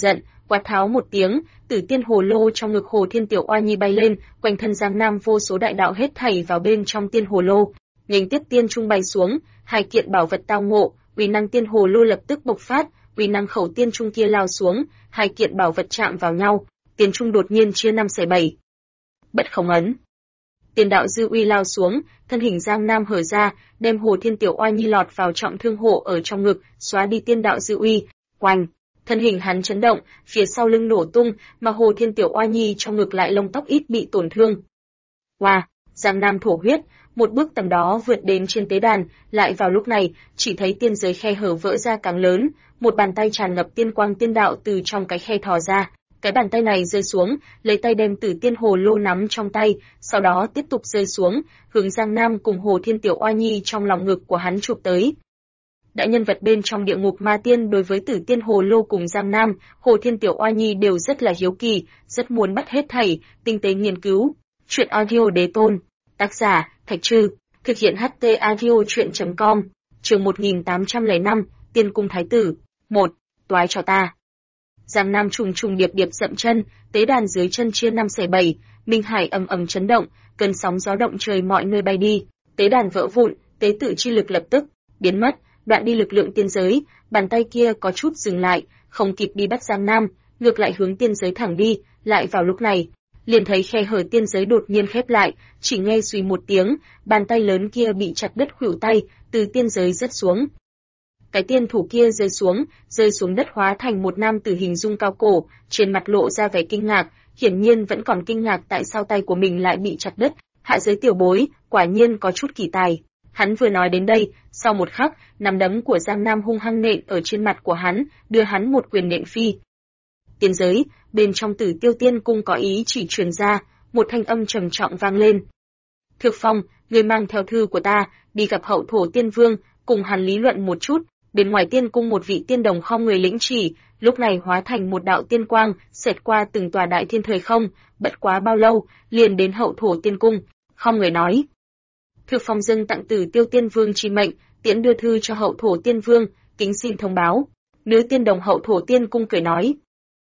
Quát tháo một tiếng, Tử Tiên Hồ Lô trong ngực Hồ Thiên Tiểu Oa Nhi bay lên, quanh thân Giang Nam vô số đại đạo hết thảy vào bên trong Tiên Hồ Lô. Nhanh tiếp tiên trung bay xuống, hai kiện bảo vật tao ngộ, uy năng Tiên Hồ Lô lập tức bộc phát, uy năng khẩu tiên trung kia lao xuống, hai kiện bảo vật chạm vào nhau, tiên trung đột nhiên chia 5/7. Bất không ấn. Tiên đạo dư uy lao xuống, thân hình Giang Nam hở ra, đem Hồ Thiên Tiểu Oa Nhi lọt vào trọng thương hộ ở trong ngực, xóa đi tiên đạo dư uy. Oanh, thân hình hắn chấn động, phía sau lưng nổ tung, mà Hồ Thiên Tiểu Oa Nhi trong ngực lại lông tóc ít bị tổn thương. Wow, Giang Nam thổ huyết, một bước tầm đó vượt đến trên tế đàn, lại vào lúc này, chỉ thấy tiên giới khe hở vỡ ra càng lớn, một bàn tay tràn ngập tiên quang tiên đạo từ trong cái khe thò ra. Cái bàn tay này rơi xuống, lấy tay đem Tử Tiên Hồ Lô nắm trong tay, sau đó tiếp tục rơi xuống, hướng Giang Nam cùng Hồ Thiên Tiểu Oa Nhi trong lòng ngực của hắn chụp tới. Đại nhân vật bên trong địa ngục ma tiên đối với Tử Tiên Hồ Lô cùng Giang Nam, Hồ Thiên Tiểu Oa Nhi đều rất là hiếu kỳ, rất muốn bắt hết thảy, tinh tế nghiên cứu. Truyện audio đế tôn, tác giả, Thạch Trư, thực hiện HT audio truyện.com, chương 1805, Tiên Cung Thái Tử, 1, toái cho ta. Giang Nam trùng trùng điệp điệp dậm chân, tế đàn dưới chân chia 5/7, minh hải ầm ầm chấn động, cơn sóng gió động trời mọi nơi bay đi, tế đàn vỡ vụn, tế tự chi lực lập tức biến mất, đoạn đi lực lượng tiên giới, bàn tay kia có chút dừng lại, không kịp đi bắt Giang Nam, ngược lại hướng tiên giới thẳng đi, lại vào lúc này, liền thấy khe hở tiên giới đột nhiên khép lại, chỉ nghe suy một tiếng, bàn tay lớn kia bị chặt đứt khuỷu tay, từ tiên giới rớt xuống. Cái tiên thủ kia rơi xuống đất hóa thành một nam tử hình dung cao cổ, trên mặt lộ ra vẻ kinh ngạc, hiển nhiên vẫn còn kinh ngạc tại sao tay của mình lại bị chặt đứt, hạ giới tiểu bối, quả nhiên có chút kỳ tài. Hắn vừa nói đến đây, sau một khắc, nắm đấm của Giang Nam hung hăng nện ở trên mặt của hắn, đưa hắn một quyền nện phi. Tiên giới, bên trong Tử Tiêu Tiên Cung có ý chỉ truyền ra, một thanh âm trầm trọng vang lên. Thược Phong, người mang theo thư của ta, đi gặp Hậu Thổ Tiên Vương, cùng hắn lý luận một chút. Bên ngoài tiên cung một vị tiên đồng không người lĩnh chỉ, lúc này hóa thành một đạo tiên quang, xẹt qua từng tòa đại thiên thời không, bất quá bao lâu, liền đến Hậu Thổ Tiên Cung. Không người nói. Thược Phong dâng tặng Tử Tiêu Tiên Vương chi mệnh, tiễn đưa thư cho Hậu Thổ Tiên Vương, kính xin thông báo. Nữ tiên đồng Hậu Thổ Tiên Cung cười nói.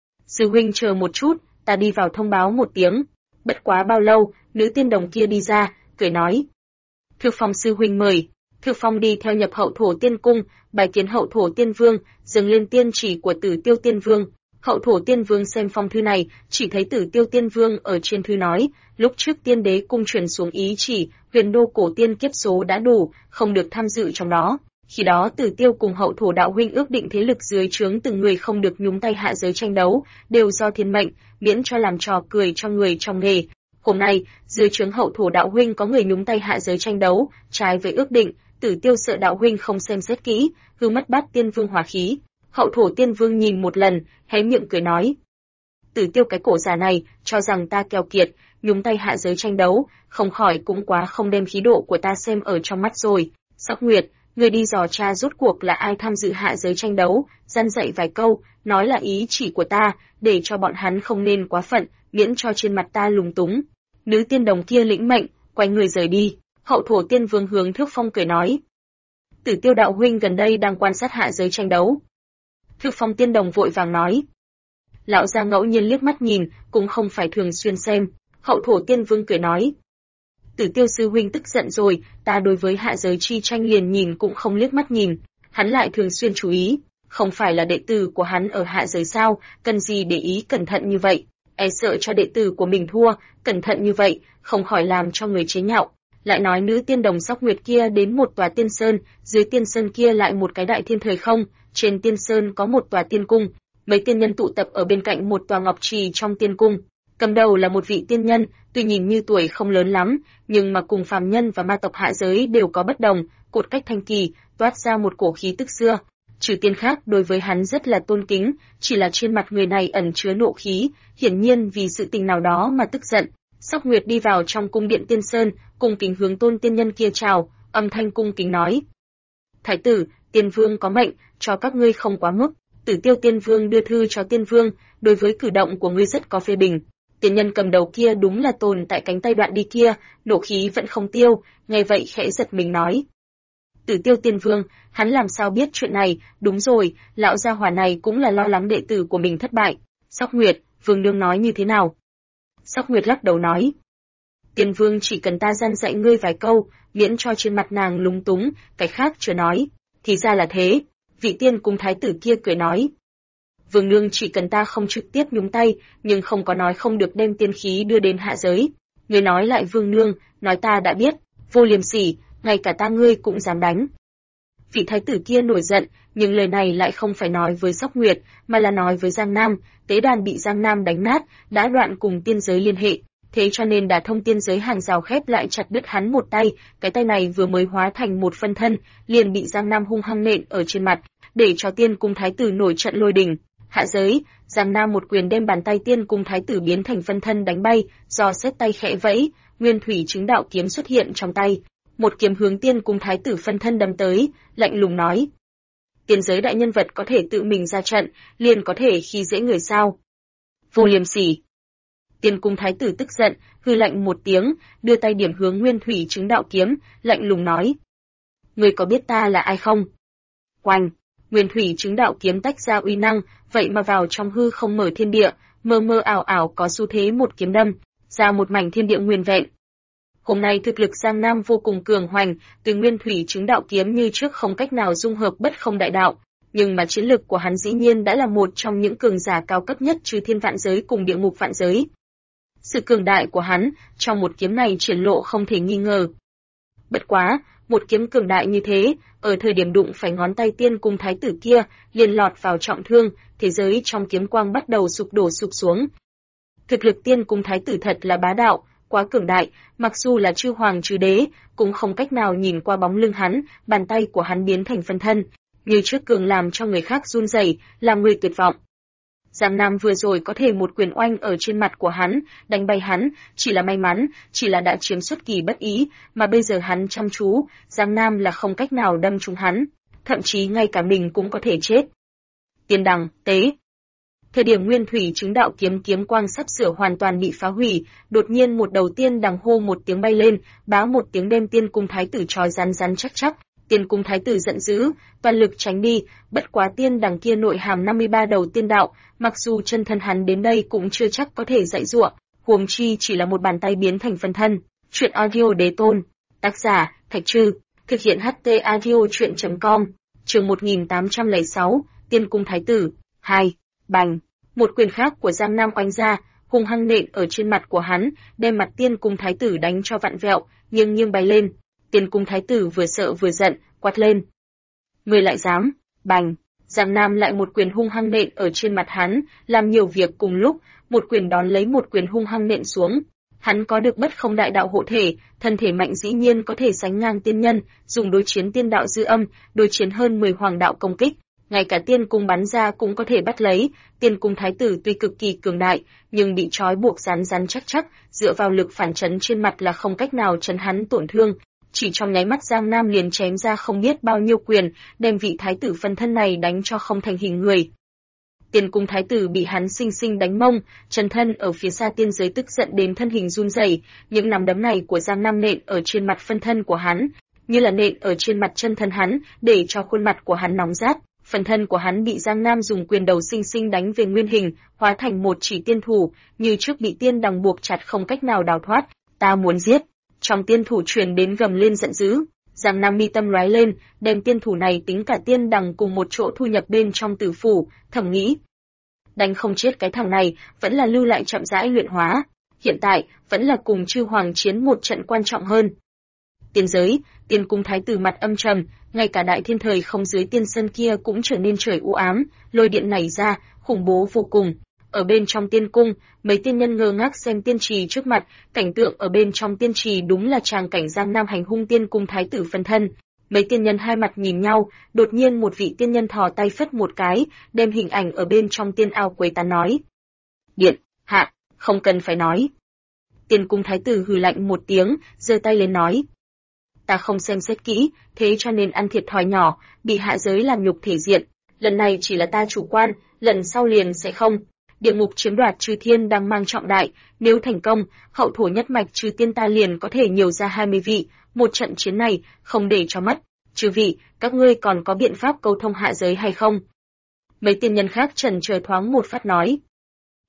Sư huynh chờ một chút, ta đi vào thông báo một tiếng. Bất quá bao lâu, nữ tiên đồng kia đi ra, cười nói. Thược Phong sư huynh mời. Thược Phong đi theo nhập Hậu Thổ Tiên Cung, bài kiến Hậu Thổ Tiên Vương, dâng lên tiên chỉ của Tử Tiêu Tiên Vương. Hậu Thổ Tiên Vương xem phong thư này, chỉ thấy Tử Tiêu Tiên Vương ở trên thư nói, lúc trước Tiên Đế cung truyền xuống ý chỉ, huyền đô cổ tiên kiếp số đã đủ, không được tham dự trong đó. Khi đó Tử Tiêu cùng Hậu Thổ đạo huynh ước định thế lực dưới trướng từng người không được nhúng tay hạ giới tranh đấu, đều do thiên mệnh, miễn cho làm trò cười cho người trong nghề. Hôm nay, dưới trướng Hậu Thổ đạo huynh có người nhúng tay hạ giới tranh đấu, trái với ước định. Tử Tiêu sợ đạo huynh không xem xét kỹ, hư mất Bát Tiên Vương hỏa khí. Hậu Thổ Tiên Vương nhìn một lần, hé miệng cười nói: Tử Tiêu cái cổ già này, cho rằng ta keo kiệt, nhúng tay hạ giới tranh đấu, không khỏi cũng quá không đem khí độ của ta xem ở trong mắt rồi. Sóc Nguyệt, người đi dò tra rốt cuộc là ai tham dự hạ giới tranh đấu, răn dạy vài câu, nói là ý chỉ của ta, để cho bọn hắn không nên quá phận, miễn cho trên mặt ta lúng túng. Nữ tiên đồng kia lĩnh mệnh, quay người rời đi. Hậu Thổ Tiên Vương hướng Thước Phong cười nói: Tử Tiêu đạo huynh gần đây đang quan sát hạ giới tranh đấu. Thước Phong tiên đồng vội vàng nói: Lão gia ngẫu nhiên liếc mắt nhìn, cũng không phải thường xuyên xem. Hậu Thổ Tiên Vương cười nói: Tử Tiêu sư huynh tức giận rồi, ta đối với hạ giới chi tranh liền nhìn cũng không liếc mắt nhìn, hắn lại thường xuyên chú ý, không phải là đệ tử của hắn ở hạ giới sao, cần gì để ý cẩn thận như vậy, e sợ cho đệ tử của mình thua, cẩn thận như vậy, không khỏi làm cho người chế nhạo. Lại nói nữ tiên đồng Sóc Nguyệt kia đến một tòa tiên sơn, dưới tiên sơn kia lại một cái đại thiên thời không, trên tiên sơn có một tòa tiên cung, mấy tiên nhân tụ tập ở bên cạnh một tòa ngọc trì trong tiên cung. Cầm đầu là một vị tiên nhân, tuy nhìn như tuổi không lớn lắm, nhưng mà cùng phàm nhân và ma tộc hạ giới đều có bất đồng, cột cách thanh kỳ, toát ra một cổ khí tức xưa. Trừ tiên khác đối với hắn rất là tôn kính, chỉ là trên mặt người này ẩn chứa nộ khí, hiển nhiên vì sự tình nào đó mà tức giận. Sóc Nguyệt đi vào trong cung điện tiên sơn, cung kính hướng tôn tiên nhân kia chào, âm thanh cung kính nói: Thái tử, Tiên Vương có mệnh, cho các ngươi không quá mức. Tử Tiêu Tiên Vương đưa thư cho Tiên Vương, đối với cử động của ngươi rất có phê bình. Tiên nhân cầm đầu kia đúng là tồn tại cánh tay đoạn đi kia, nộ khí vẫn không tiêu, nghe vậy khẽ giật mình nói: Tử Tiêu Tiên Vương, hắn làm sao biết chuyện này? Đúng rồi, lão gia hỏa này cũng là lo lắng đệ tử của mình thất bại. Sóc Nguyệt, Vương nương nói như thế nào? Sóc Nguyệt lắc đầu nói. Tiên Vương chỉ cần ta gian dạy ngươi vài câu, miễn cho trên mặt nàng lúng túng, cái khác chưa nói. Thì ra là thế, vị tiên cung thái tử kia cười nói. Vương nương chỉ cần ta không trực tiếp nhúng tay, nhưng không có nói không được đem tiên khí đưa đến hạ giới. Ngươi nói lại Vương nương, nói ta đã biết, vô liêm sỉ, ngay cả ta ngươi cũng dám đánh. Vị thái tử kia nổi giận, nhưng lời này lại không phải nói với Sóc Nguyệt, mà là nói với Giang Nam. Tế đàn bị Giang Nam đánh nát, đã đoạn cùng tiên giới liên hệ, thế cho nên đả thông tiên giới hàng rào khép lại chặt đứt hắn một tay, cái tay này vừa mới hóa thành một phân thân, liền bị Giang Nam hung hăng nện ở trên mặt, để cho tiên cung thái tử nổi trận lôi đình. Hạ giới, Giang Nam một quyền đem bàn tay tiên cung thái tử biến thành phân thân đánh bay, do xét tay khẽ vẫy, nguyên thủy chứng đạo kiếm xuất hiện trong tay, một kiếm hướng tiên cung thái tử phân thân đâm tới, lạnh lùng nói: tiên giới đại nhân vật có thể tự mình ra trận, liền có thể khi dễ người sao? Vô liêm sỉ! Tiên cung thái tử tức giận, hừ lạnh một tiếng, đưa tay điểm hướng nguyên thủy chứng đạo kiếm, lạnh lùng nói: ngươi có biết ta là ai không? Oanh! Nguyên thủy chứng đạo kiếm tách ra uy năng, vậy mà vào trong hư không mở thiên địa, mơ mơ ảo ảo có xu thế một kiếm đâm ra một mảnh thiên địa nguyên vẹn. Hôm nay thực lực Giang Nam vô cùng cường hoành, từ nguyên thủy chứng đạo kiếm như trước không cách nào dung hợp bất không đại đạo, nhưng mà chiến lực của hắn dĩ nhiên đã là một trong những cường giả cao cấp nhất trừ thiên vạn giới cùng địa ngục vạn giới. Sự cường đại của hắn trong một kiếm này triển lộ không thể nghi ngờ. Bất quá, một kiếm cường đại như thế, ở thời điểm đụng phải ngón tay tiên cung thái tử kia, liền lọt vào trọng thương, thế giới trong kiếm quang bắt đầu sụp đổ sụp xuống. Thực lực tiên cung thái tử thật là bá đạo, quá cường đại, mặc dù là chư hoàng chư đế, cũng không cách nào nhìn qua bóng lưng hắn, bàn tay của hắn biến thành phân thân, như trước cường làm cho người khác run rẩy, làm người tuyệt vọng. Giang Nam vừa rồi có thể một quyền oanh ở trên mặt của hắn, đánh bay hắn, chỉ là may mắn, chỉ là đã chiếm xuất kỳ bất ý, mà bây giờ hắn chăm chú, Giang Nam là không cách nào đâm trúng hắn, thậm chí ngay cả mình cũng có thể chết. Tiên đằng, tế. Thời điểm nguyên thủy chứng đạo kiếm quang sắp sửa hoàn toàn bị phá hủy, đột nhiên một đầu tiên đằng hô một tiếng bay lên, báo một tiếng đem tiên cung thái tử trói rắn chắc. Tiên cung thái tử giận dữ, toàn lực tránh đi, bất quá tiên đằng kia nội hàm 53 đầu tiên đạo, mặc dù chân thân hắn đến đây cũng chưa chắc có thể dạy dụa, huống chi chỉ là một bàn tay biến thành phân thân. Chuyện audio đế tôn, tác giả, Thạch Trư, thực hiện HT audio chuyện.com, chương 1806, tiên cung thái tử, 2, bành, một quyền khác của Giang Nam oanh ra, hung hăng nện ở trên mặt của hắn, đem mặt tiên cung thái tử đánh cho vặn vẹo, nghiêng bay lên. Tiên cung thái tử vừa sợ vừa giận, quát lên: người lại dám! Bành! Giang Nam lại một quyền hung hăng nện ở trên mặt hắn, làm nhiều việc cùng lúc, một quyền đón lấy một quyền hung hăng nện xuống. Hắn có được bất không đại đạo hộ thể, thân thể mạnh dĩ nhiên có thể sánh ngang tiên nhân, dùng đối chiến tiên đạo dư âm, đối chiến hơn 10 hoàng đạo công kích. Ngay cả tiên cung bắn ra cũng có thể bắt lấy. Tiên cung thái tử tuy cực kỳ cường đại, nhưng bị trói buộc rắn chắc, dựa vào lực phản chấn trên mặt là không cách nào chấn hắn tổn thương. Chỉ trong nháy mắt Giang Nam liền chém ra không biết bao nhiêu quyền, đem vị thái tử phân thân này đánh cho không thành hình người. Tiên cung thái tử bị hắn xinh xinh đánh mông, chân thân ở phía xa tiên giới tức giận đến thân hình run rẩy, những nắm đấm này của Giang Nam nện ở trên mặt phân thân của hắn, như là nện ở trên mặt chân thân hắn, để cho khuôn mặt của hắn nóng rát. Phần thân của hắn bị Giang Nam dùng quyền đầu xinh xinh đánh về nguyên hình, hóa thành một chỉ tiên thủ, như trước bị tiên đằng buộc chặt không cách nào đào thoát. Ta muốn giết! Trong tiên thủ truyền đến gầm lên giận dữ. Giang Nam mi tâm lóe lên, đem tiên thủ này tính cả tiên đằng cùng một chỗ thu nhập bên trong tử phủ, thầm nghĩ: đánh không chết cái thằng này, vẫn là lưu lại chậm rãi luyện hóa. Hiện tại, vẫn là cùng chư hoàng chiến một trận quan trọng hơn. Tiên giới, tiên cung thái tử mặt âm trầm, ngay cả đại thiên thời không dưới tiên sân kia cũng trở nên trời u ám, lôi điện nảy ra, khủng bố vô cùng. Ở bên trong tiên cung, mấy tiên nhân ngơ ngác xem tiên trì trước mặt, cảnh tượng ở bên trong tiên trì đúng là tràng cảnh Giang Nam hành hung tiên cung thái tử phân thân. Mấy tiên nhân hai mặt nhìn nhau, đột nhiên một vị tiên nhân thò tay phất một cái, đem hình ảnh ở bên trong tiên ao quấy tán nói: điện hạ, không cần phải nói. Tiên cung thái tử hừ lạnh một tiếng, giơ tay lên nói: ta không xem xét kỹ, thế cho nên ăn thiệt thòi nhỏ, bị hạ giới làm nhục thể diện. Lần này chỉ là ta chủ quan, lần sau liền sẽ không. Địa ngục chiếm đoạt chư thiên đang mang trọng đại, nếu thành công, hậu thổ nhất mạch chư tiên ta liền có thể nhiều ra 20 vị, một trận chiến này không để cho mất. Chư vị, các ngươi còn có biện pháp câu thông hạ giới hay không? Mấy tiên nhân khác chần chờ thoáng một phát nói: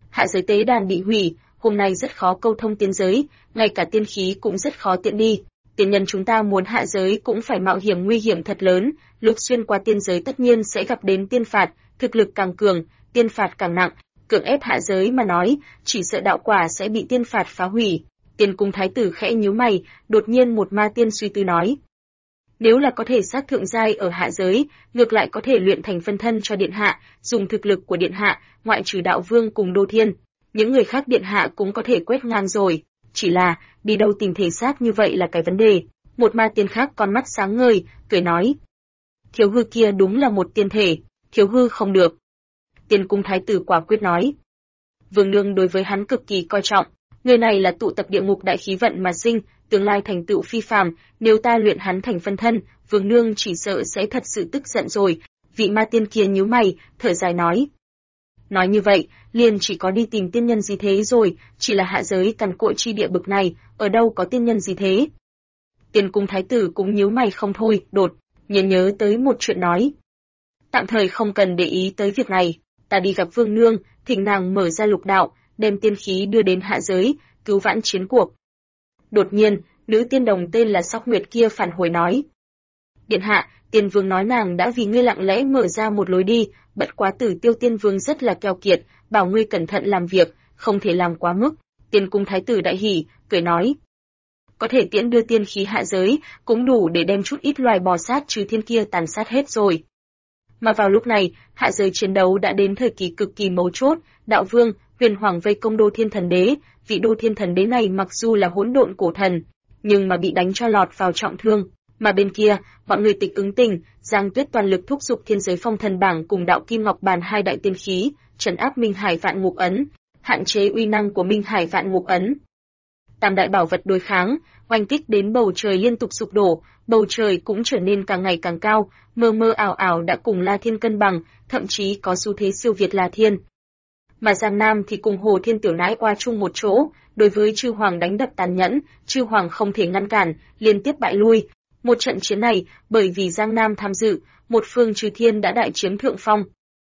hạ giới tế đàn bị hủy, hôm nay rất khó câu thông tiên giới, ngay cả tiên khí cũng rất khó tiện đi. Tiên nhân chúng ta muốn hạ giới cũng phải mạo hiểm nguy hiểm thật lớn, lúc xuyên qua tiên giới tất nhiên sẽ gặp đến tiên phạt, thực lực càng cường, tiên phạt càng nặng, cưỡng ép hạ giới mà nói, chỉ sợ đạo quả sẽ bị tiên phạt phá hủy. Tiên cung thái tử khẽ nhíu mày, đột nhiên một ma tiên suy tư nói. Nếu là có thể sát thượng giai ở hạ giới, ngược lại có thể luyện thành phân thân cho điện hạ, dùng thực lực của điện hạ, ngoại trừ đạo vương cùng Đô Thiên, những người khác điện hạ cũng có thể quét ngang rồi, chỉ là đi đâu tìm thể xác như vậy là cái vấn đề. Một ma tiên khác con mắt sáng ngời, cười nói: "Thiếu hư kia đúng là một tiên thể, thiếu hư không được." Tiên cung thái tử quả quyết nói. Vương nương đối với hắn cực kỳ coi trọng, người này là tụ tập địa ngục đại khí vận mà sinh, tương lai thành tựu phi phàm, nếu ta luyện hắn thành phân thân, vương nương chỉ sợ sẽ thật sự tức giận rồi. Vị ma tiên kia nhíu mày, thở dài nói. Nói như vậy, liền chỉ có đi tìm tiên nhân gì thế rồi, chỉ là hạ giới cằn cỗi chi địa bực này, ở đâu có tiên nhân gì thế. Tiên cung thái tử cũng nhíu mày không thôi, đột nhiên nhớ tới một chuyện nói. Tạm thời không cần để ý tới việc này, ta đi gặp vương nương, thỉnh nàng mở ra lục đạo, đem tiên khí đưa đến hạ giới, cứu vãn chiến cuộc. Đột nhiên, nữ tiên đồng tên là Sóc Nguyệt kia phản hồi nói. Điện hạ, tiên vương nói nàng đã vì ngươi lặng lẽ mở ra một lối đi, bất quá Tử Tiêu tiên vương rất là keo kiệt, bảo ngươi cẩn thận làm việc, không thể làm quá mức. Tiên cung thái tử đại hỉ, cười nói. Có thể tiễn đưa tiên khí hạ giới, cũng đủ để đem chút ít loài bò sát trừ thiên kia tàn sát hết rồi. Mà vào lúc này, hạ giới chiến đấu đã đến thời kỳ cực kỳ mấu chốt, đạo vương, huyền hoàng vây công Đô Thiên Thần Đế, vị Đô Thiên Thần Đế này mặc dù là hỗn độn cổ thần, nhưng mà bị đánh cho lọt vào trọng thương, mà bên kia, bọn người Tịch Ứng Tình, Giang Tuyết toàn lực thúc giục Thiên Giới Phong Thần Bảng cùng Đạo Kim Ngọc Bàn hai đại tiên khí, trấn áp Minh Hải Vạn Ngục Ấn, hạn chế uy năng của Minh Hải Vạn Ngục Ấn. Tam đại bảo vật đối kháng, oanh kích đến bầu trời liên tục sụp đổ, bầu trời cũng trở nên càng ngày càng cao, mơ mơ ảo ảo đã cùng La Thiên cân bằng, thậm chí có xu thế siêu việt La Thiên. Mà Giang Nam thì cùng Hồ Thiên tiểu nãi oa chung một chỗ, đối với Chư Hoàng đánh đập tàn nhẫn, Chư Hoàng không thể ngăn cản, liên tiếp bại lui. Một trận chiến này, bởi vì Giang Nam tham dự, một phương Chư Thiên đã đại chiếm thượng phong.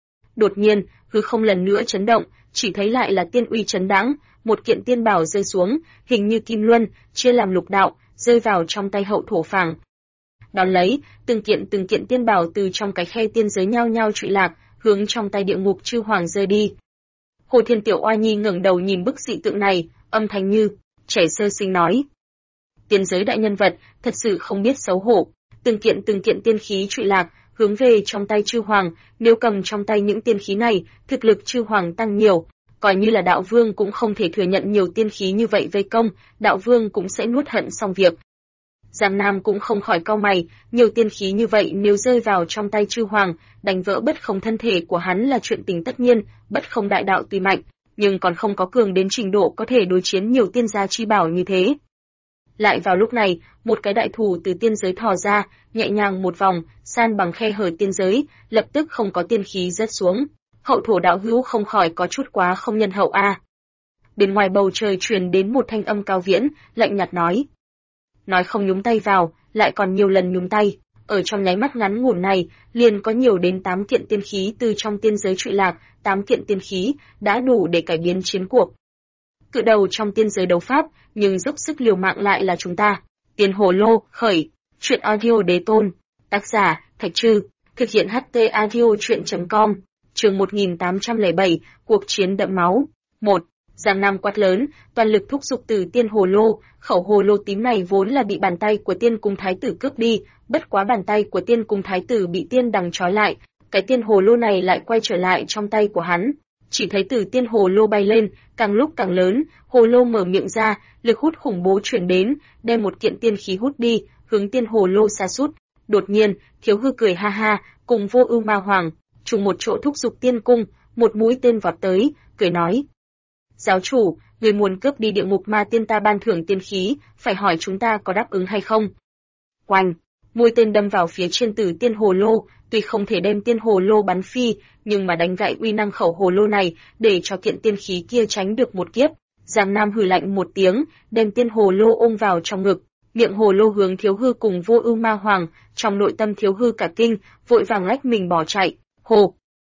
Đột nhiên, hư không lần nữa chấn động, chỉ thấy lại là tiên uy chấn đãng, một kiện tiên bảo rơi xuống, hình như kim luân, chia làm lục đạo, rơi vào trong tay Hậu Thổ Phàng. Đón lấy, từng kiện tiên bảo từ trong cái khe tiên giới nhao nhao trụy lạc, hướng trong tay địa ngục Chư Hoàng rơi đi. Hồ Thiên tiểu oa nhi ngẩng đầu nhìn bức dị tượng này, âm thanh như trẻ sơ sinh nói: Tiên giới đại nhân vật, thật sự không biết xấu hổ. Từng kiện tiên khí trụy lạc, hướng về trong tay Chư Hoàng, nếu cầm trong tay những tiên khí này, thực lực Chư Hoàng tăng nhiều, coi như là đạo vương cũng không thể thừa nhận nhiều tiên khí như vậy vây công, đạo vương cũng sẽ nuốt hận xong việc. Giang Nam cũng không khỏi cau mày, nhiều tiên khí như vậy nếu rơi vào trong tay Chư Hoàng, đánh vỡ bất không thân thể của hắn là chuyện tình tất nhiên, bất không đại đạo tuy mạnh, nhưng còn không có cường đến trình độ có thể đối chiến nhiều tiên gia chi bảo như thế. Lại vào lúc này, một cái đại thủ từ tiên giới thò ra, nhẹ nhàng một vòng, san bằng khe hở tiên giới, lập tức không có tiên khí rớt xuống. Hậu Thổ đạo hữu không khỏi có chút quá không nhân hậu a. Bên ngoài bầu trời truyền đến một thanh âm cao viễn, lạnh nhạt nói. Nói không nhúng tay vào, lại còn nhiều lần nhúng tay. Ở trong nháy mắt ngắn ngủn này, liền có nhiều đến 8 kiện tiên khí từ trong tiên giới trụy lạc, 8 kiện tiên khí đã đủ để cải biến chiến cuộc. Cự đầu trong tiên giới đấu pháp, nhưng dốc sức liều mạng lại là chúng ta. Tiên Hồ Lô, khởi, truyện audio đế tôn, tác giả, Thạch Trư, thực hiện HT audio truyện.com, chương 1807, cuộc chiến đẫm máu. 1. Giang Nam quát lớn, toàn lực thúc giục từ tiên hồ lô, khẩu hồ lô tím này vốn là bị bàn tay của tiên cung thái tử cướp đi, bất quá bàn tay của tiên cung thái tử bị tiên đằng trói lại, cái tiên hồ lô này lại quay trở lại trong tay của hắn. Chỉ thấy từ tiên hồ lô bay lên, càng lúc càng lớn, hồ lô mở miệng ra, lực hút khủng bố chuyển đến, đem một kiện tiên khí hút đi, hướng tiên hồ lô sa sút. Đột nhiên, Thiếu Hư cười ha ha, cùng Vô Ưu Ma Hoàng, trùng một chỗ thúc giục tiên cung, một mũi tên vọt tới, cười nói: Giáo chủ, người muốn cướp đi địa ngục ma tiên ta ban thưởng tiên khí, phải hỏi chúng ta có đáp ứng hay không? Oanh! Mũi tên đâm vào phía trên Tử tiên hồ lô, tuy không thể đem tiên hồ lô bắn phi, nhưng mà đánh gãy uy năng khẩu hồ lô này, để cho kiện tiên khí kia tránh được một kiếp. Giang Nam hừ lạnh một tiếng, đem tiên hồ lô ôm vào trong ngực, miệng hồ lô hướng Thiếu Hư cùng Vô Ưu Ma Hoàng, trong nội tâm Thiếu Hư cả kinh, vội vàng lách mình bỏ chạy. Hồ!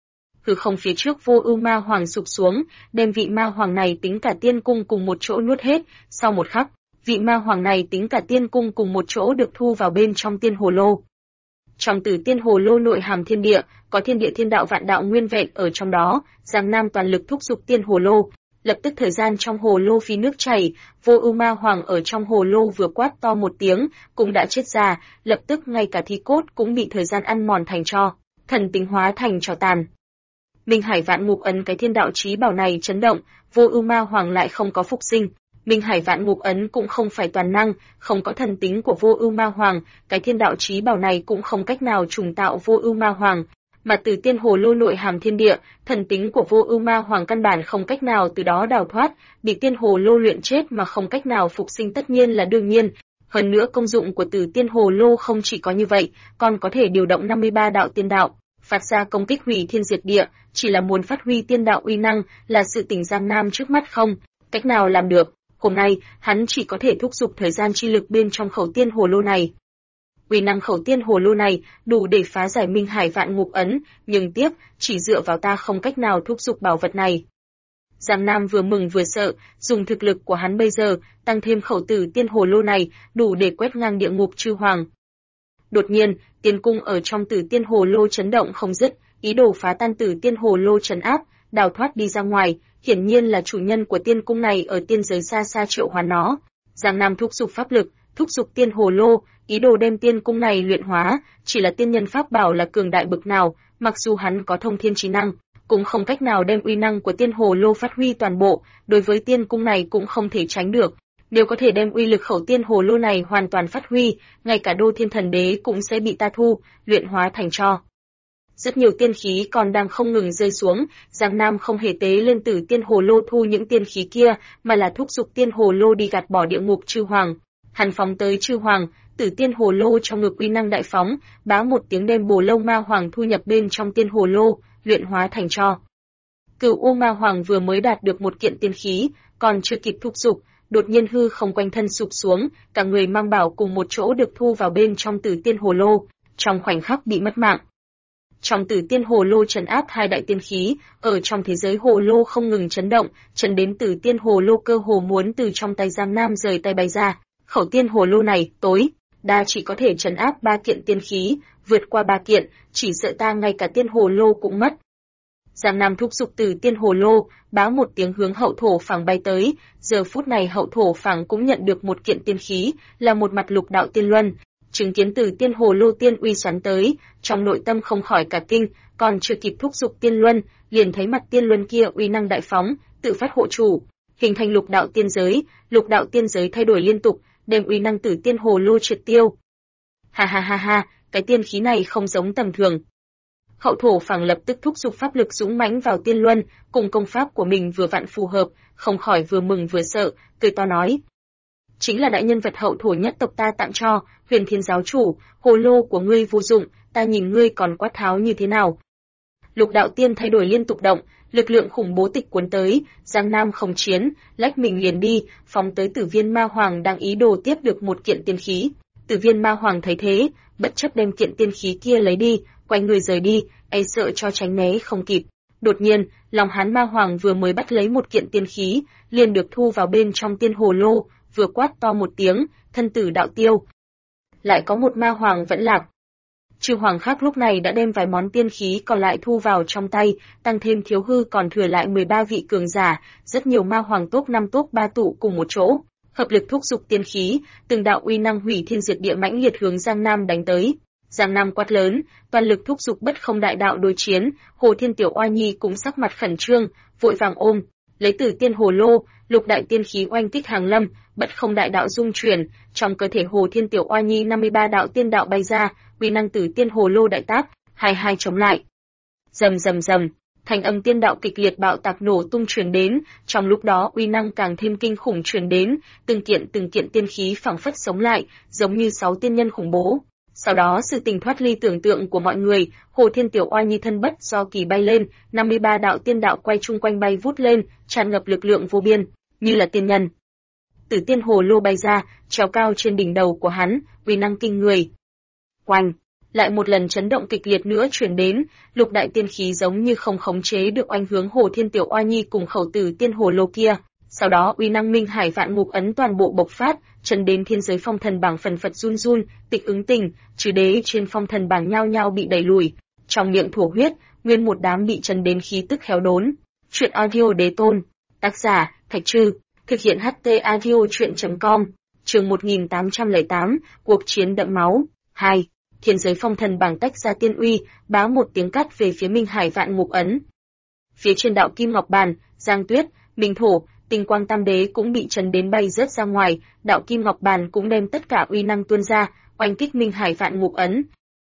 hư không phía trước Vô Ưu Ma Hoàng sụp xuống, đem vị ma hoàng này tính cả tiên cung cùng một chỗ nuốt hết, sau một khắc, vị ma hoàng này tính cả tiên cung cùng một chỗ được thu vào bên trong tiên hồ lô. Trong Tử Tiên Hồ Lô nội hàm thiên địa, có thiên địa thiên đạo vạn đạo nguyên vẹn ở trong đó, Giang Nam toàn lực thúc giục tiên hồ lô, lập tức thời gian trong hồ lô phi nước chảy, Vô Ưu Ma Hoàng ở trong hồ lô vừa quát to một tiếng, cũng đã chết già, lập tức ngay cả thi cốt cũng bị thời gian ăn mòn thành tro, thần tính hóa thành tro tàn. Minh Hải Vạn Ngục Ấn, cái thiên đạo chí bảo này chấn động, Vô Ưu Ma Hoàng lại không có phục sinh. Minh Hải Vạn Ngục Ấn cũng không phải toàn năng, không có thần tính của Vô Ưu Ma Hoàng, cái thiên đạo chí bảo này cũng không cách nào trùng tạo Vô Ưu Ma Hoàng, mà Tử Tiên Hồ Lô nội hàm thiên địa, thần tính của Vô Ưu Ma Hoàng căn bản không cách nào từ đó đào thoát, bị Tiên Hồ Lô luyện chết mà không cách nào phục sinh tất nhiên là đương nhiên. Hơn nữa công dụng của Tử Tiên Hồ Lô không chỉ có như vậy, còn có thể điều động 53 đạo tiên đạo, phát ra công kích hủy thiên diệt địa, chỉ là muốn phát huy tiên đạo uy năng là sự tình Giang Nam trước mắt không cách nào làm được. Hôm nay, hắn chỉ có thể thúc giục thời gian chi lực bên trong khẩu tiên hồ lô này. Uy năng khẩu tiên hồ lô này đủ để phá giải Minh Hải Vạn Ngục Ấn, nhưng tiếp, chỉ dựa vào ta không cách nào thúc giục bảo vật này. Giang Nam vừa mừng vừa sợ, dùng thực lực của hắn bây giờ, tăng thêm khẩu Tử Tiên Hồ Lô này, đủ để quét ngang địa ngục chư hoàng. Đột nhiên, tiên cung ở trong Tử Tiên Hồ Lô chấn động không dứt, ý đồ phá tan Tử Tiên Hồ Lô trấn áp, đào thoát đi ra ngoài, hiển nhiên là chủ nhân của tiên cung này ở tiên giới xa xa triệu hoán nó. Giang Nam thúc giục pháp lực, thúc giục tiên hồ lô, ý đồ đem tiên cung này luyện hóa, chỉ là tiên nhân pháp bảo là cường đại bực nào, mặc dù hắn có thông thiên trí năng, cũng không cách nào đem uy năng của tiên hồ lô phát huy toàn bộ, đối với tiên cung này cũng không thể tránh được. Nếu có thể đem uy lực khẩu tiên hồ lô này hoàn toàn phát huy, ngay cả Đô Thiên Thần Đế cũng sẽ bị ta thu, luyện hóa thành tro. Rất nhiều tiên khí còn đang không ngừng rơi xuống, Giang Nam không hề tế lên Tử Tiên Hồ Lô thu những tiên khí kia, mà là thúc giục tiên hồ lô đi gạt bỏ địa ngục chư hoàng. Hắn phóng tới chư hoàng, Tử Tiên Hồ Lô trong ngực uy năng đại phóng, bá một tiếng đem Bồ Lâu Ma Hoàng thu nhập bên trong tiên hồ lô, luyện hóa thành tro. Cửu U Ma Hoàng vừa mới đạt được một kiện tiên khí, còn chưa kịp thúc giục, đột nhiên hư không quanh thân sụp xuống, cả người mang bảo cùng một chỗ được thu vào bên trong Tử Tiên Hồ Lô, trong khoảnh khắc bị mất mạng. Trong Tử Tiên Hồ Lô trấn áp hai đại tiên khí, ở trong thế giới hồ lô không ngừng chấn động, chấn đến Tử Tiên Hồ Lô cơ hồ muốn từ trong tay Giang Nam rời tay bay ra. Khẩu tiên hồ lô này, tối đa chỉ có thể trấn áp 3 kiện tiên khí, vượt qua 3 kiện, chỉ sợ ta ngay cả tiên hồ lô cũng mất. Giang Nam thúc giục Tử Tiên Hồ Lô, báo một tiếng hướng hậu thổ phẳng bay tới, giờ phút này hậu thổ phẳng cũng nhận được một kiện tiên khí, là một mặt lục đạo tiên luân. Chứng kiến Tử Tiên Hồ Lô tiên uy xoắn tới, trong nội tâm không khỏi cả kinh, còn chưa kịp thúc giục tiên luân, liền thấy mặt tiên luân kia uy năng đại phóng, tự phát hộ chủ, hình thành lục đạo tiên giới thay đổi liên tục, đem uy năng Tử Tiên Hồ Lô triệt tiêu. Ha ha ha ha, cái tiên khí này không giống tầm thường. Hậu thổ phẳng lập tức thúc giục pháp lực dũng mãnh vào tiên luân, cùng công pháp của mình vừa vặn phù hợp, không khỏi vừa mừng vừa sợ, cười to nói: chính là đại nhân vật hậu thổ nhất tộc ta tặng cho, Huyền Thiên giáo chủ, hồ lô của ngươi vô dụng, ta nhìn ngươi còn quát tháo như thế nào. Lục đạo tiên thay đổi liên tục động, lực lượng khủng bố tịch cuốn tới, Giang Nam không chiến, lách mình liền đi, phóng tới Tử Viên Ma Hoàng đang ý đồ tiếp được một kiện tiên khí. Tử Viên Ma Hoàng thấy thế, bất chấp đem kiện tiên khí kia lấy đi, quay người rời đi, e sợ cho tránh né không kịp. Đột nhiên, lòng hắn Ma Hoàng vừa mới bắt lấy một kiện tiên khí, liền được thu vào bên trong tiên hồ lô, vừa quát to một tiếng, thân tử đạo tiêu. Lại có một Ma Hoàng vẫn lạc. Chư hoàng khác lúc này đã đem vài món tiên khí còn lại thu vào trong tay, tăng thêm thiếu hư còn thừa lại 13 vị cường giả, rất nhiều Ma Hoàng top 5 top 3 tụ cùng một chỗ, hợp lực thúc giục tiên khí, từng đạo uy năng hủy thiên diệt địa mãnh liệt hướng Giang Nam đánh tới. Giang Nam quát lớn, toàn lực thúc giục bất không đại đạo đối chiến, Hồ Thiên Tiểu Oa Nhi cũng sắc mặt khẩn trương, vội vàng ôm, lấy Tử Tiên Hồ Lô, lục đại tiên khí oanh kích hàng lâm, bất không đại đạo dung chuyển, trong cơ thể Hồ Thiên Tiểu Oa Nhi 53 đạo tiên đạo bay ra, uy năng Tử Tiên Hồ Lô đại tác, hai chống lại. Rầm rầm rầm, thanh âm tiên đạo kịch liệt bạo tạc nổ tung truyền đến, trong lúc đó uy năng càng thêm kinh khủng truyền đến, từng kiện tiên khí phảng phất sống lại, giống như 6 tiên nhân khủng bố. Sau đó sự tình thoát ly tưởng tượng của mọi người, Hồ Thiên Tiểu Oa Nhi thân bất do kỳ bay lên, 53 đạo tiên đạo quay chung quanh bay vút lên, tràn ngập lực lượng vô biên, như là tiên nhân. Tử Tiên Hồ Lô bay ra, treo cao trên đỉnh đầu của hắn, uy năng kinh người. Oanh! Lại một lần chấn động kịch liệt nữa truyền đến, lục đại tiên khí giống như không khống chế được oanh hướng Hồ Thiên Tiểu Oa Nhi cùng khẩu tử tiên hồ lô kia. Sau đó uy năng Minh Hải Vạn Ngục Ấn toàn bộ bộc phát, chấn đến thiên giới phong thần bảng phần phật run run, Tịch Ứng Tình, Trừ Đế trên phong thần bảng nhao nhao bị đẩy lùi, trong miệng thổ huyết, nguyên một đám bị chấn đến khí tức khéo đốn. Truyện audio đế tôn, tác giả Thạch Trư, thực hiện HT audio truyện.com. Chương 1808, cuộc chiến đẫm máu. 2. Thiên giới phong thần bảng tách ra tiên uy, báo một tiếng cắt về phía Minh Hải Vạn Ngục Ấn. Phía trên đạo Kim Ngọc Bàn, Giang Tuyết, Minh Thổ, Tinh Quang Tam Đế cũng bị chấn đến bay rớt ra ngoài, đạo Kim Ngọc Bàn cũng đem tất cả uy năng tuôn ra, oanh kích Minh Hải Vạn Ngục Ấn.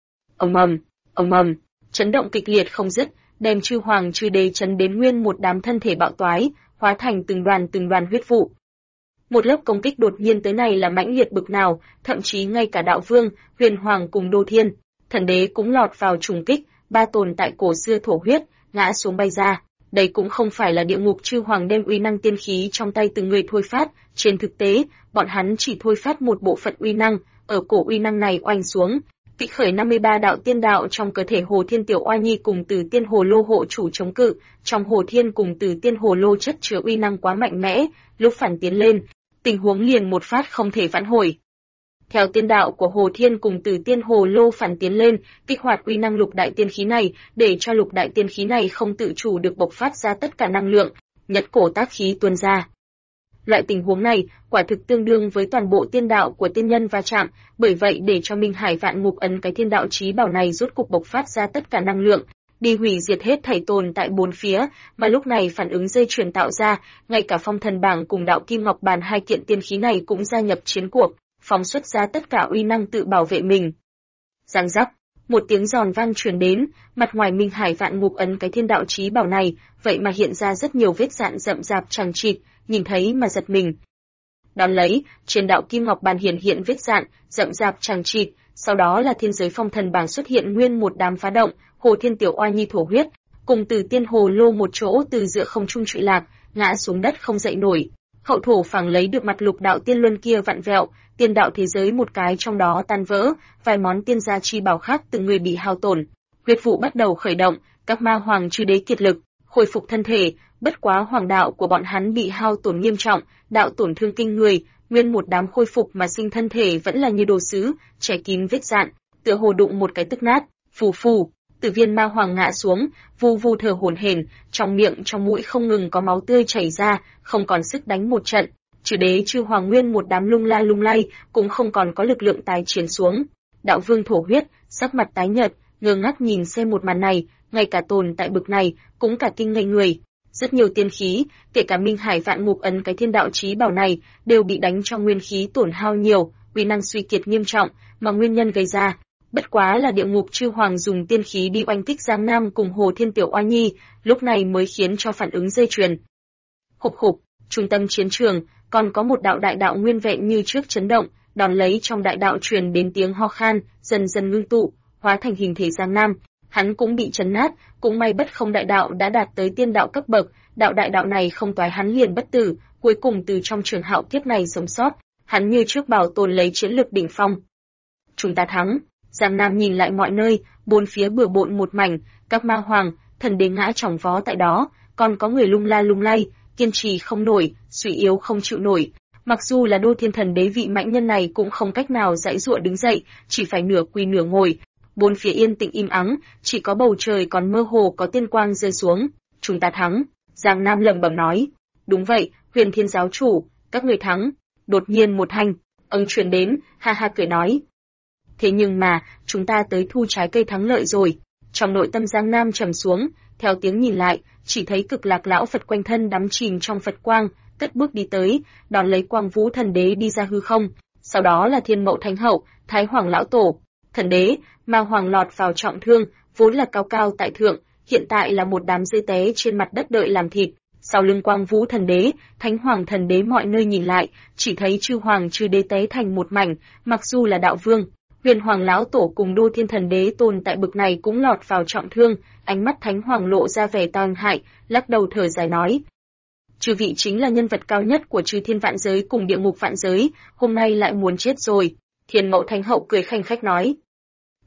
Ầm ầm, chấn động kịch liệt không dứt, đem Chư Hoàng Chư Đế chấn đến nguyên một đám thân thể bạo toái, hóa thành từng đoàn huyết vụ. Một lớp công kích đột nhiên tới này là mãnh liệt bực nào, thậm chí ngay cả đạo vương, Huyền Hoàng cùng Đô Thiên, Thần Đế cũng lọt vào trùng kích, ba tồn tại cổ xưa thổ huyết, ngã xuống bay ra. Đây cũng không phải là địa ngục Chư Hoàng đem uy năng tiên khí trong tay từng người thôi phát, trên thực tế, bọn hắn chỉ thôi phát một bộ phận uy năng, ở cổ uy năng này oanh xuống, kích khởi 53 đạo tiên đạo trong cơ thể Hồ Thiên Tiểu Oa Nhi cùng Từ Tiên Hồ Lô hộ chủ chống cự, trong Hồ Thiên cùng Từ Tiên Hồ Lô chất chứa uy năng quá mạnh mẽ, lúc phản tiến lên, tình huống liền một phát không thể vãn hồi. Theo tiên đạo của Hồ Thiên cùng Từ Tiên Hồ Lô phản tiến lên, kích hoạt uy năng lục đại tiên khí này, để cho lục đại tiên khí này không tự chủ được bộc phát ra tất cả năng lượng, nhất cổ tác khí tuôn ra. Loại tình huống này, quả thực tương đương với toàn bộ tiên đạo của tiên nhân va chạm, bởi vậy để cho Minh Hải Vạn Ngục Ấn cái thiên đạo chí bảo này rốt cục bộc phát ra tất cả năng lượng, đi hủy diệt hết thảy tồn tại bốn phía, mà lúc này phản ứng dây chuyền tạo ra, ngay cả phong thần bảng cùng đạo Kim Ngọc Bàn hai kiện tiên khí này cũng gia nhập chiến cuộc, phóng xuất ra tất cả uy năng tự bảo vệ mình. Giang giác, một tiếng giòn vang truyền đến, mặt ngoài Minh Hải Vạn Ngục Ấn cái thiên đạo chí bảo này, vậy mà hiện ra rất nhiều vết dạn rậm rạp chằng chịt, nhìn thấy mà giật mình. Đón lấy, trên đạo Kim Ngọc Bàn hiện vết dạn rậm rạp chằng chịt, sau đó là thiên giới phong thần bảng xuất hiện nguyên một đám phá động, Hồ Thiên Tiểu Oa Nhi thổ huyết, cùng Từ Tiên Hồ Lô một chỗ từ giữa không trung trụy lạc, ngã xuống đất không dậy nổi. Hậu thổ phảng lấy được mặt lục đạo tiên luân kia vặn vẹo, tiên đạo thế giới một cái trong đó tan vỡ, vài món tiên gia chi bảo khác từng người bị hao tổn. Huyết vụ bắt đầu khởi động, các ma hoàng chư đế kiệt lực, khôi phục thân thể, bất quá hoàng đạo của bọn hắn bị hao tổn nghiêm trọng, đạo tổn thương kinh người, nguyên một đám khôi phục mà sinh thân thể vẫn là như đồ sứ, che kín vết dạn, tựa hồ đụng một cái tức nát, phù phù. Tử Viên ma hoàng ngã xuống, vu vu thở hổn hển, trong miệng trong mũi không ngừng có máu tươi chảy ra, không còn sức đánh một trận. Chư đế Chư Hoàng nguyên một đám lung lay, cũng không còn có lực lượng tái chiến xuống. Đạo vương thổ huyết, sắc mặt tái nhợt, ngơ ngác nhìn xem một màn này, ngay cả tồn tại bực này cũng cả kinh ngây người. Rất nhiều tiên khí, kể cả Minh Hải Vạn Ngục Ấn cái thiên đạo chí bảo này, đều bị đánh cho nguyên khí tổn hao nhiều, uy năng suy kiệt nghiêm trọng, mà nguyên nhân gây ra bất quá là địa ngục Chư Hoàng dùng tiên khí đi oanh kích Giang Nam cùng Hồ Thiên Tiểu Oa Nhi, lúc này mới khiến cho phản ứng dây chuyền. Hục hục, trung tâm chiến trường, còn có một đạo đại đạo nguyên vẹn như trước chấn động, đón lấy trong đại đạo truyền đến tiếng ho khan, dần dần ngưng tụ, hóa thành hình thể Giang Nam. Hắn cũng bị chấn nát, cũng may bất không đại đạo đã đạt tới tiên đạo cấp bậc, đạo đại đạo này không toái hắn liền bất tử, cuối cùng từ trong trường hạo kiếp này sống sót, hắn như trước bảo tồn lấy chiến lực đỉnh phong. Chúng ta thắng. Giang Nam nhìn lại mọi nơi, bốn phía bừa bộn một mảnh, các ma hoàng, thần đế ngã chỏng vó tại đó, còn có người lung lay, kiên trì không nổi, suy yếu không chịu nổi. Mặc dù là Đô Thiên Thần Đế vị mạnh nhân này cũng không cách nào giãy giụa đứng dậy, chỉ phải nửa quỳ nửa ngồi. Bốn phía yên tĩnh im ắng, chỉ có bầu trời còn mơ hồ có tiên quang rơi xuống. Chúng ta thắng. Giang Nam lẩm bẩm nói. Đúng vậy, Huyền Thiên giáo chủ, các người thắng. Đột nhiên một hành, ông truyền đến, ha ha cười nói. Thế nhưng mà, chúng ta tới thu trái cây thắng lợi rồi. Trong nội tâm Giang Nam trầm xuống, theo tiếng nhìn lại, chỉ thấy Cực Lạc lão Phật quanh thân đắm chìm trong Phật quang, cất bước đi tới, đón lấy Quang Vũ Thần Đế đi ra hư không. Sau đó là Thiên Mậu Thánh Hậu, Thái Hoàng lão tổ, Thần Đế, Ma Hoàng lọt vào trọng thương, vốn là cao cao tại thượng, hiện tại là một đám dây té trên mặt đất đợi làm thịt. Sau lưng Quang Vũ Thần Đế, Thánh Hoàng Thần Đế mọi nơi nhìn lại, chỉ thấy Chư Hoàng Chư Đế té thành một mảnh, mặc dù là đạo vương, Huyền Hoàng lão tổ cùng Đô Thiên Thần Đế tồn tại bực này cũng lọt vào trọng thương, ánh mắt Thánh Hoàng lộ ra vẻ tàn hại, lắc đầu thở dài nói: "Chư vị chính là nhân vật cao nhất của Chư Thiên vạn giới cùng Địa ngục vạn giới, hôm nay lại muốn chết rồi." Thiên Mậu Thánh Hậu cười khanh khách nói: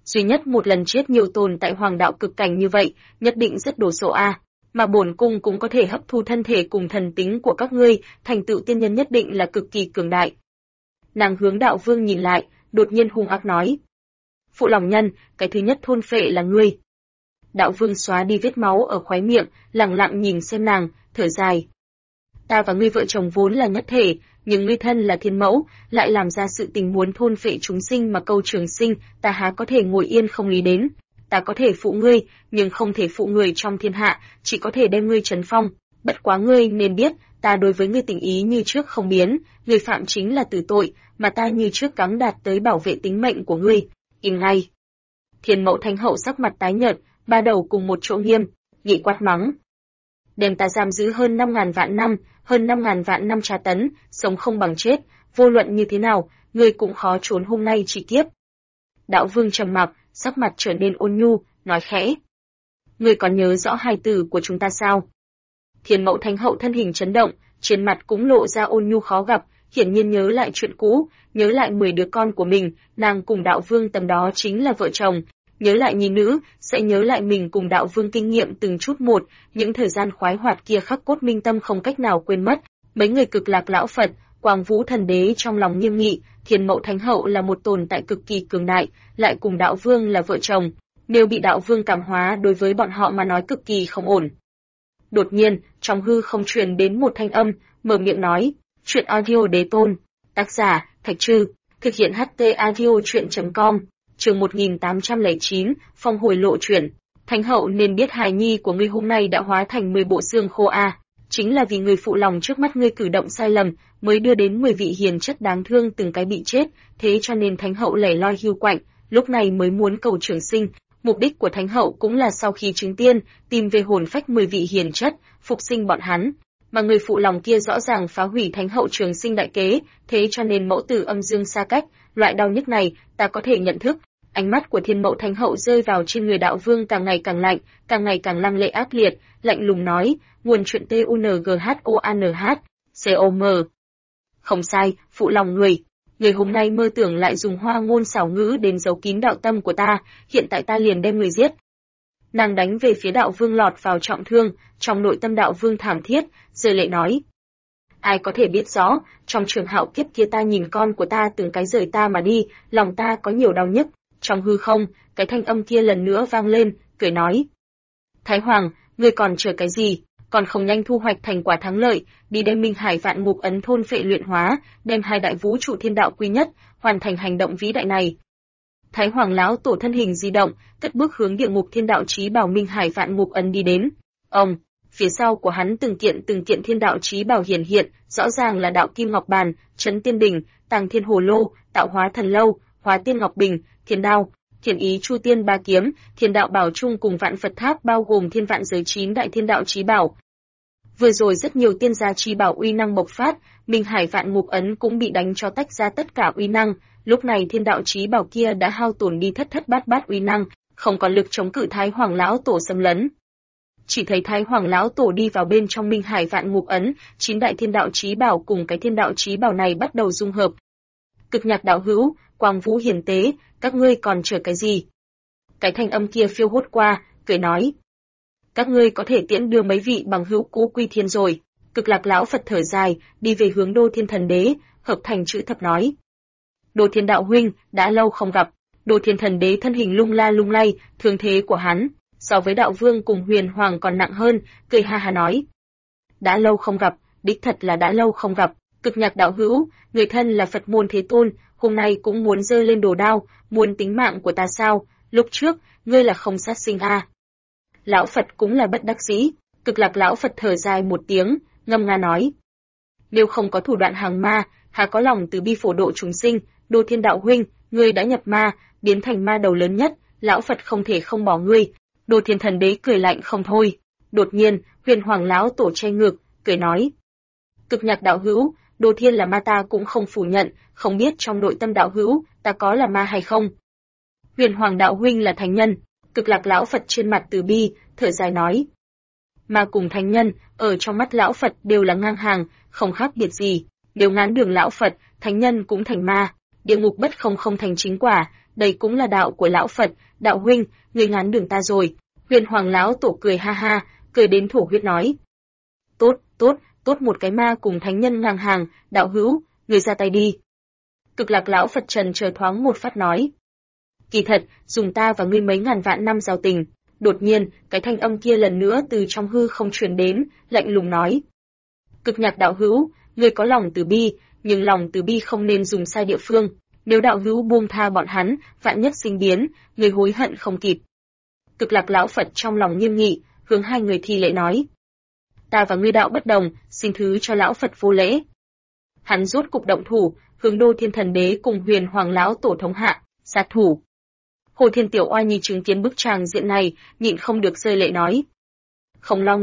Duy nhất một lần chết nhiều tồn tại hoàng đạo cực cảnh như vậy, nhất định rất đồ sộ a. Mà bổn cung cũng có thể hấp thu thân thể cùng thần tính của các ngươi, thành tựu tiên nhân nhất định là cực kỳ cường đại. Nàng hướng đạo vương nhìn lại, đột nhiên hung ác nói. Phụ lòng nhân, cái thứ nhất thôn phệ là ngươi. Đạo vương xóa đi vết máu ở khóe miệng, lặng lặng nhìn xem nàng, thở dài. Ta và ngươi vợ chồng vốn là nhất thể, nhưng ngươi thân là thiên mẫu, lại làm ra sự tình muốn thôn phệ chúng sinh mà câu trường sinh, ta há có thể ngồi yên không lý đến. Ta có thể phụ ngươi, nhưng không thể phụ người trong thiên hạ, chỉ có thể đem ngươi trấn phong. Bất quá ngươi nên biết, ta đối với ngươi tình ý như trước không biến, ngươi phạm chính là tử tội, mà ta như trước gắng đạt tới bảo vệ tính mệnh của ngươi. Im ngay. Thiên mẫu thánh hậu sắc mặt tái nhợt, ba đầu cùng một chỗ nghiêm, nghị quát mắng. Đem ta giam giữ hơn 5.000 vạn năm, hơn 5.000 vạn năm tra tấn, sống không bằng chết, vô luận như thế nào, ngươi cũng khó trốn hôm nay chỉ kiếp. Đạo vương trầm mặc, sắc mặt trở nên ôn nhu, nói khẽ. Ngươi còn nhớ rõ hài tử của chúng ta sao? Thiên mẫu thánh hậu thân hình chấn động, trên mặt cũng lộ ra ôn nhu khó gặp, hiển nhiên nhớ lại chuyện cũ, nhớ lại 10 đứa con của mình, nàng cùng đạo vương tầm đó chính là vợ chồng. Nhớ lại nhi nữ, sẽ nhớ lại mình cùng đạo vương kinh nghiệm từng chút một, những thời gian khoái hoạt kia khắc cốt minh tâm không cách nào quên mất. Mấy người cực lạc lão Phật, Quang Vũ thần đế trong lòng nghiêm nghị, Thiên mẫu thánh hậu là một tồn tại cực kỳ cường đại, lại cùng đạo vương là vợ chồng. Nếu bị đạo vương cảm hóa đối với bọn họ mà nói cực kỳ không ổn. Đột nhiên, trong hư không truyền đến một thanh âm, mở miệng nói, chuyện audio đế tôn, tác giả, Thạch Trư, thực hiện HT audio chuyện.com. Chương 1809, phong hồi lộ chuyển. Thánh hậu nên biết hài nhi của ngươi hôm nay đã hóa thành 10 bộ xương khô a, chính là vì người phụ lòng trước mắt ngươi cử động sai lầm, mới đưa đến 10 vị hiền chất đáng thương từng cái bị chết, thế cho nên thánh hậu lẻ loi hưu quạnh, lúc này mới muốn cầu trường sinh. Mục đích của thánh hậu cũng là sau khi chứng tiên, tìm về hồn phách 10 vị hiền chất, phục sinh bọn hắn. Mà người phụ lòng kia rõ ràng phá hủy thánh hậu trường sinh đại kế, thế cho nên mẫu tử âm dương xa cách, loại đau nhức này, ta có thể nhận thức. Ánh mắt của thiên mẫu thánh hậu rơi vào trên người đạo vương càng ngày càng lạnh, càng ngày càng lăng lệ ác liệt, lạnh lùng nói, nguồn chuyện TUNGHOANH, COM. Không sai, phụ lòng người hôm nay mơ tưởng lại dùng hoa ngôn xảo ngữ đến giấu kín đạo tâm của ta, hiện tại ta liền đem người giết. Nàng đánh về phía đạo vương lọt vào trọng thương, trong nội tâm đạo vương thảm thiết, rơi lệ nói. Ai có thể biết rõ, trong trường hạo kiếp kia ta nhìn con của ta từng cái rời ta mà đi, lòng ta có nhiều đau nhức. Trong hư không, cái thanh âm kia lần nữa vang lên, cười nói. Thái Hoàng, ngươi còn chờ cái gì, còn không nhanh thu hoạch thành quả thắng lợi, đi đem Minh Hải Vạn Ngục Ấn thôn phệ luyện hóa, đem hai đại vũ trụ thiên đạo quy nhất, hoàn thành hành động vĩ đại này. Thái Hoàng lão tổ thân hình di động, cất bước hướng địa ngục thiên đạo chí bảo Minh Hải Vạn Ngục Ấn đi đến. Ông, phía sau của hắn từng kiện thiên đạo chí bảo hiển hiện, rõ ràng là đạo kim ngọc bàn, trấn tiên đỉnh, tàng thiên hồ lô, tạo hóa thần lâu, hóa tiên ngọc bình, thiên đao, thiên ý chu tiên ba kiếm, thiên đạo bảo trung cùng vạn Phật tháp bao gồm thiên vạn giới 9 đại thiên đạo chí bảo. Vừa rồi rất nhiều tiên gia chí bảo uy năng bộc phát, Minh Hải Vạn Ngục Ấn cũng bị đánh cho tách ra tất cả uy năng, lúc này thiên đạo chí bảo kia đã hao tổn đi thất bát uy năng, không còn lực chống cự Thái Hoàng lão tổ xâm lấn. Chỉ thấy Thái Hoàng lão tổ đi vào bên trong Minh Hải Vạn Ngục Ấn, 9 đại thiên đạo chí bảo cùng cái thiên đạo chí bảo này bắt đầu dung hợp. Cực Nhạc đạo hữu, Quang Vũ hiền tế, các ngươi còn chờ cái gì? Cái thanh âm kia phiêu hốt qua, cười nói. Các ngươi có thể tiễn đưa mấy vị bằng hữu cũ quy thiên rồi. Cực Lạc lão Phật thở dài, đi về hướng Đô Thiên Thần Đế, hợp thành chữ thập nói. Đô Thiên đạo huynh, đã lâu không gặp. Đô Thiên Thần Đế thân hình lung lay, thương thế của hắn, so với đạo vương cùng Huyền Hoàng còn nặng hơn, cười ha ha nói. Đã lâu không gặp, đích thật là đã lâu không gặp. Cực Nhạc đạo hữu, người thân là Phật môn Thế Tôn, hôm nay cũng muốn giơ lên đồ đao, muốn tính mạng của ta sao? Lúc trước, ngươi là không sát sinh a. Lão Phật cũng là bất đắc dĩ. Cực Lạc lão Phật thở dài một tiếng, ngâm nga nói. Nếu không có thủ đoạn hàng ma, hà có lòng từ bi phổ độ chúng sinh, Đô Thiên đạo huynh, ngươi đã nhập ma, biến thành ma đầu lớn nhất, lão Phật không thể không bỏ ngươi. Đô Thiên Thần Đế cười lạnh không thôi. Đột nhiên, Huyền Hoàng lão tổ che ngực, cười nói. Cực Nhạc đạo hữu, Đô Thiên là ma ta cũng không phủ nhận, không biết trong nội tâm đạo hữu, ta có là ma hay không? Huyền Hoàng đạo huynh là thánh nhân. Cực Lạc lão Phật trên mặt từ bi, thở dài nói. Ma cùng thánh nhân, ở trong mắt lão Phật đều là ngang hàng, không khác biệt gì. Nếu ngán đường lão Phật, thánh nhân cũng thành ma. Địa ngục bất không thành chính quả, đây cũng là đạo của lão Phật, đạo huynh, ngươi ngán đường ta rồi. Huyền Hoàng lão tổ cười ha ha, cười đến thổ huyết nói. Tốt một cái ma cùng thánh nhân ngang hàng, đạo hữu, ngươi ra tay đi. Cực Lạc lão Phật trần chờ thoáng một phát nói. Kỳ thật, dùng ta và ngươi mấy ngàn vạn năm giao tình. Đột nhiên, cái thanh âm kia lần nữa từ trong hư không truyền đến, lạnh lùng nói. Cực Nhạc đạo hữu, ngươi có lòng từ bi, nhưng lòng từ bi không nên dùng sai địa phương. Nếu đạo hữu buông tha bọn hắn, vạn nhất sinh biến, ngươi hối hận không kịp. Cực Lạc lão Phật trong lòng nghiêm nghị, hướng hai người thi lễ nói. Ta và ngươi đạo bất đồng, xin thứ cho lão Phật vô lễ. Hắn rốt cục động thủ, hướng Đô Thiên Thần Đế cùng Huyền Hoàng lão tổ thống hạ, sát thủ. Hồ Thiên Tiểu Oai nhi chứng kiến bức tràng diện này, nhịn không được rơi lệ nói. Không lo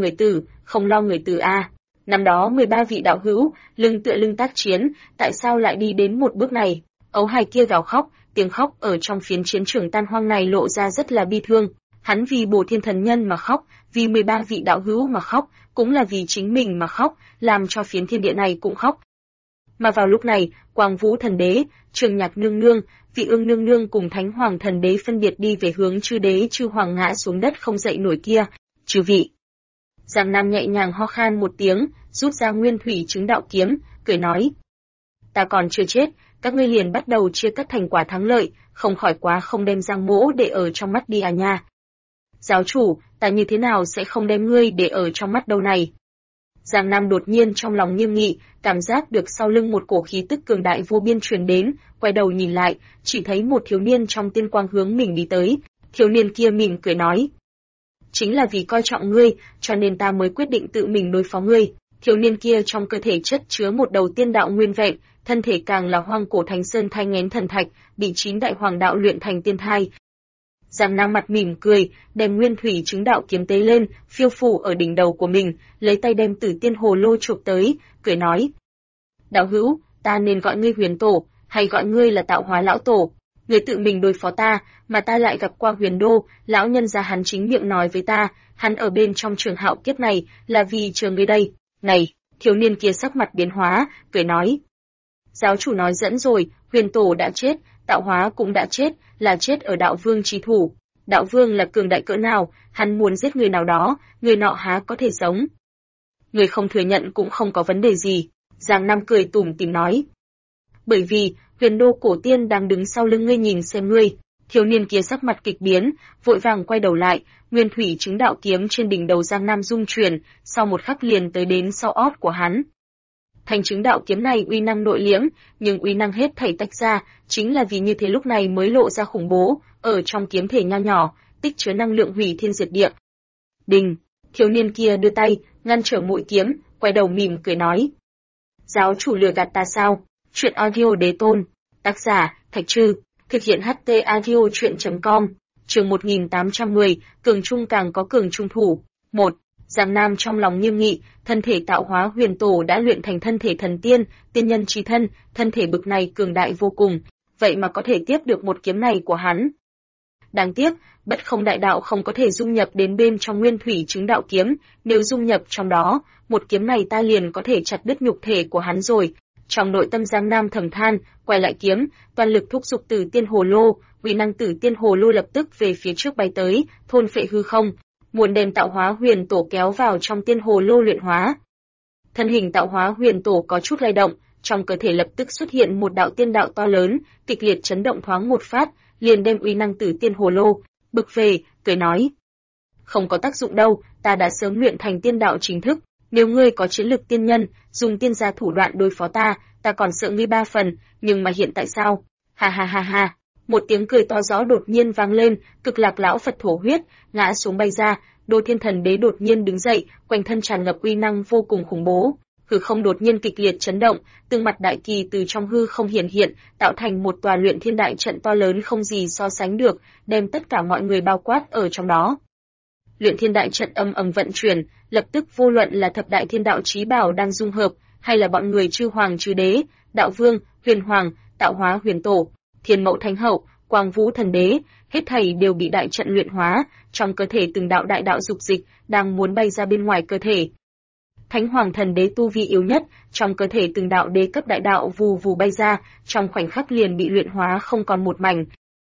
người tử a. Năm đó 13 vị đạo hữu, lưng tựa lưng tác chiến, tại sao lại đi đến một bước này? Ấu hài kia gào khóc, tiếng khóc ở trong phiến chiến trường tan hoang này lộ ra rất là bi thương. Hắn vì Bồ Thiên Thần Nhân mà khóc, vì 13 vị đạo hữu mà khóc, cũng là vì chính mình mà khóc, làm cho phiến thiên địa này cũng khóc. Mà vào lúc này, Quang Vũ Thần Đế, Trường Nhạc Nương Nương, Vị Ương Nương Nương cùng Thánh Hoàng Thần Đế phân biệt đi về hướng chư đế chư hoàng ngã xuống đất không dậy nổi kia. Chư vị. Giang Nam nhẹ nhàng ho khan một tiếng, rút ra Nguyên Thủy Chứng Đạo Kiếm, cười nói. Ta còn chưa chết, các ngươi liền bắt đầu chia cắt thành quả thắng lợi, không khỏi quá không đem Giang Mỗ để ở trong mắt đi à nha. Giáo chủ, ta như thế nào sẽ không đem ngươi để ở trong mắt đâu này. Giang Nam đột nhiên trong lòng nghiêm nghị, cảm giác được sau lưng một cổ khí tức cường đại vô biên truyền đến, quay đầu nhìn lại, chỉ thấy một thiếu niên trong tiên quang hướng mình đi tới. Thiếu niên kia mỉm cười nói. Chính là vì coi trọng ngươi, cho nên ta mới quyết định tự mình đối phó ngươi. Thiếu niên kia trong cơ thể chất chứa một đầu tiên đạo nguyên vẹn, thân thể càng là hoang cổ thánh sơn thai nghén thần thạch, bị 9 đại hoàng đạo luyện thành tiên thai. Giang Nam mặt mỉm cười, đem Nguyên Thủy Chứng Đạo Kiếm tế lên, phiêu phù ở đỉnh đầu của mình, lấy tay đem Tử Tiên Hồ Lô chụp tới, cười nói: "Đạo hữu, ta nên gọi ngươi Huyền Tổ, hay gọi ngươi là Tạo Hóa lão tổ? Ngươi tự mình đối phó ta, mà ta lại gặp qua Huyền Đô, lão nhân gia hắn chính miệng nói với ta, hắn ở bên trong trường hạo kiếp này là vì chờ ngươi đây." Này, thiếu niên kia sắc mặt biến hóa, cười nói: "Giáo chủ nói dẫn rồi, Huyền Tổ đã chết, Tạo Hóa cũng đã chết, là chết ở Đạo Vương chi thủ. Đạo Vương là cường đại cỡ nào, hắn muốn giết người nào đó, người nọ há có thể sống. Người không thừa nhận cũng không có vấn đề gì." Giang Nam cười tủm tỉm nói: "Bởi vì, Huyền Đô cổ tiên đang đứng sau lưng ngươi nhìn xem ngươi." Thiếu niên kia sắc mặt kịch biến, vội vàng quay đầu lại, Nguyên Thủy Chứng Đạo Kiếm trên đỉnh đầu Giang Nam rung chuyển, sau một khắc liền tới đến sau ót của hắn. Thành Chứng Đạo Kiếm này uy năng nội liễm, nhưng uy năng hết thảy tách ra, chính là vì như thế lúc này mới lộ ra khủng bố, ở trong kiếm thể nho nhỏ, tích chứa năng lượng hủy thiên diệt địa. Đình, thiếu niên kia đưa tay, ngăn trở mũi kiếm, quay đầu mỉm cười nói: "Giáo chủ lừa gạt ta sao?" Chuyện audio đế tôn, tác giả Thạch Trư, thực hiện HT audio truyện.com, chương 1810, cường trung càng có cường trung thủ. 1. Giang Nam trong lòng nghiêm nghị, thân thể Tạo Hóa Huyền Tổ đã luyện thành thân thể thần tiên, tiên nhân chi thân, thân thể bực này cường đại vô cùng, vậy mà có thể tiếp được một kiếm này của hắn. Đáng tiếc, Bất Không đại đạo không có thể dung nhập đến bên trong Nguyên Thủy Chứng Đạo Kiếm, nếu dung nhập trong đó, một kiếm này ta liền có thể chặt đứt nhục thể của hắn rồi. Trong nội tâm Giang Nam thầm than, quay lại kiếm, toàn lực thúc giục Tử Tiên Hồ Lô, uy năng Tử Tiên Hồ Lô lập tức về phía trước bay tới, thôn phệ hư không, muốn đem Tạo Hóa Huyền Tổ kéo vào trong Tiên Hồ Lô luyện hóa. Thân hình Tạo Hóa Huyền Tổ có chút lay động, trong cơ thể lập tức xuất hiện một đạo tiên đạo to lớn, kịch liệt chấn động thoáng một phát, liền đem uy năng Tử Tiên Hồ Lô bực về, cười nói: "Không có tác dụng đâu, ta đã sớm luyện thành tiên đạo chính thức, nếu ngươi có chiến lực tiên nhân, dùng tiên gia thủ đoạn đối phó ta, ta còn sợ ngươi 3 phần, nhưng mà hiện tại sao?" Ha ha ha ha. Một tiếng cười to rõ đột nhiên vang lên, Cực Lạc lão Phật thổ huyết, ngã xuống bay ra, Đô Thiên Thần Đế đột nhiên đứng dậy, quanh thân tràn ngập uy năng vô cùng khủng bố. Hư không đột nhiên kịch liệt chấn động, từng mặt đại kỳ từ trong hư không hiển hiện, tạo thành một tòa luyện thiên đại trận to lớn không gì so sánh được, đem tất cả mọi người bao quát ở trong đó. Luyện thiên đại trận âm ầm vận chuyển, lập tức vô luận là thập đại thiên đạo chí bảo đang dung hợp, hay là bọn người chư hoàng chư đế, đạo vương, huyền hoàng, Tạo Hóa Huyền Tổ, Thiên Mẫu Thánh Hậu, Quang Vũ Thần Đế, hết thảy đều bị đại trận luyện hóa, trong cơ thể từng đạo đại đạo dục dịch đang muốn bay ra bên ngoài cơ thể. Thánh Hoàng Thần Đế tu vi yếu nhất, trong cơ thể từng đạo đế cấp đại đạo vù vù bay ra, trong khoảnh khắc liền bị luyện hóa không còn một mảnh.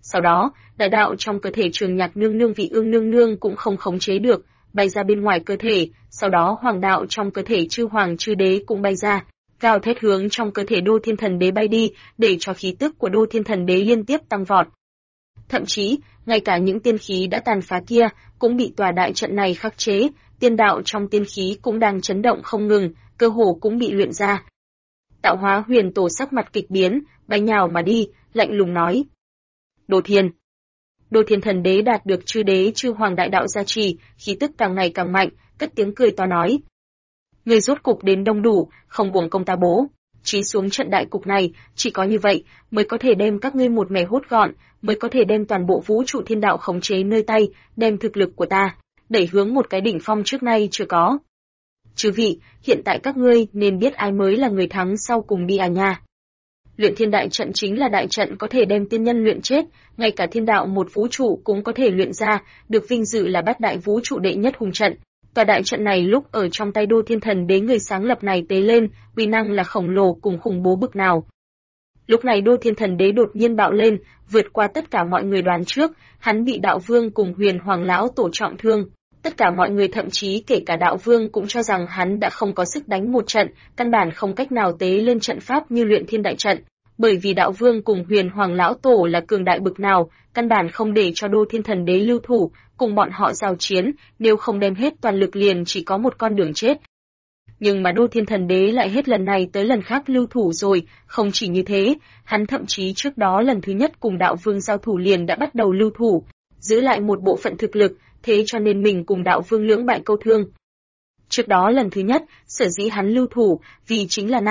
Sau đó, đại đạo trong cơ thể Trường Nhạc Nương Nương Vị Ương Nương Nương cũng không khống chế được, bay ra bên ngoài cơ thể, sau đó hoàng đạo trong cơ thể Chư Hoàng Chư Đế cũng bay ra, gào thét hướng trong cơ thể Đô Thiên Thần Đế bay đi, để cho khí tức của Đô Thiên Thần Đế liên tiếp tăng vọt. Thậm chí, ngay cả những tiên khí đã tàn phá kia cũng bị tòa đại trận này khắc chế, tiên đạo trong tiên khí cũng đang chấn động không ngừng, cơ hồ cũng bị luyện ra. Tạo Hóa Huyền Tổ sắc mặt kịch biến, bay nhào mà đi, lạnh lùng nói: Đô Thiên Thần Đế đạt được Chư Đế Chư Hoàng đại đạo gia trì, khí tức càng ngày càng mạnh, cất tiếng cười to nói: Ngươi rốt cục đến đông đủ, không uổng công ta bố. Chí xuống trận đại cục này, chỉ có như vậy mới có thể đem các ngươi một mẻ hốt gọn, mới có thể đem toàn bộ vũ trụ thiên đạo khống chế nơi tay, đem thực lực của ta đẩy hướng một cái đỉnh phong trước nay chưa có. Chư vị, hiện tại các ngươi nên biết ai mới là người thắng sau cùng đi à nha. Luyện thiên đại trận chính là đại trận có thể đem tiên nhân luyện chết, ngay cả thiên đạo một vũ trụ cũng có thể luyện ra, được vinh dự là bát đại vũ trụ đệ nhất hùng trận. Tòa đại trận này lúc ở trong tay Đô Thiên Thần Đế người sáng lập này tế lên, uy năng là khổng lồ cùng khủng bố bực nào. Lúc này Đô Thiên Thần Đế đột nhiên bạo lên, vượt qua tất cả mọi người đoán trước, hắn bị Đạo Vương cùng Huyền Hoàng lão tổ trọng thương. Tất cả mọi người thậm chí kể cả Đạo Vương cũng cho rằng hắn đã không có sức đánh một trận, căn bản không cách nào tế lên trận pháp như luyện thiên đại trận. Bởi vì Đạo Vương cùng Huyền Hoàng lão tổ là cường đại bực nào, căn bản không để cho Đô Thiên Thần Đế lưu thủ, cùng bọn họ giao chiến, nếu không đem hết toàn lực liền chỉ có một con đường chết. Nhưng mà Đô Thiên Thần Đế lại hết lần này tới lần khác lưu thủ rồi, không chỉ như thế, hắn thậm chí trước đó lần thứ nhất cùng Đạo Vương giao thủ liền đã bắt đầu lưu thủ, giữ lại một bộ phận thực lực, thế cho nên mình cùng Đạo Vương lưỡng bại câu thương. Trước đó lần thứ nhất, sở dĩ hắn lưu thủ, vì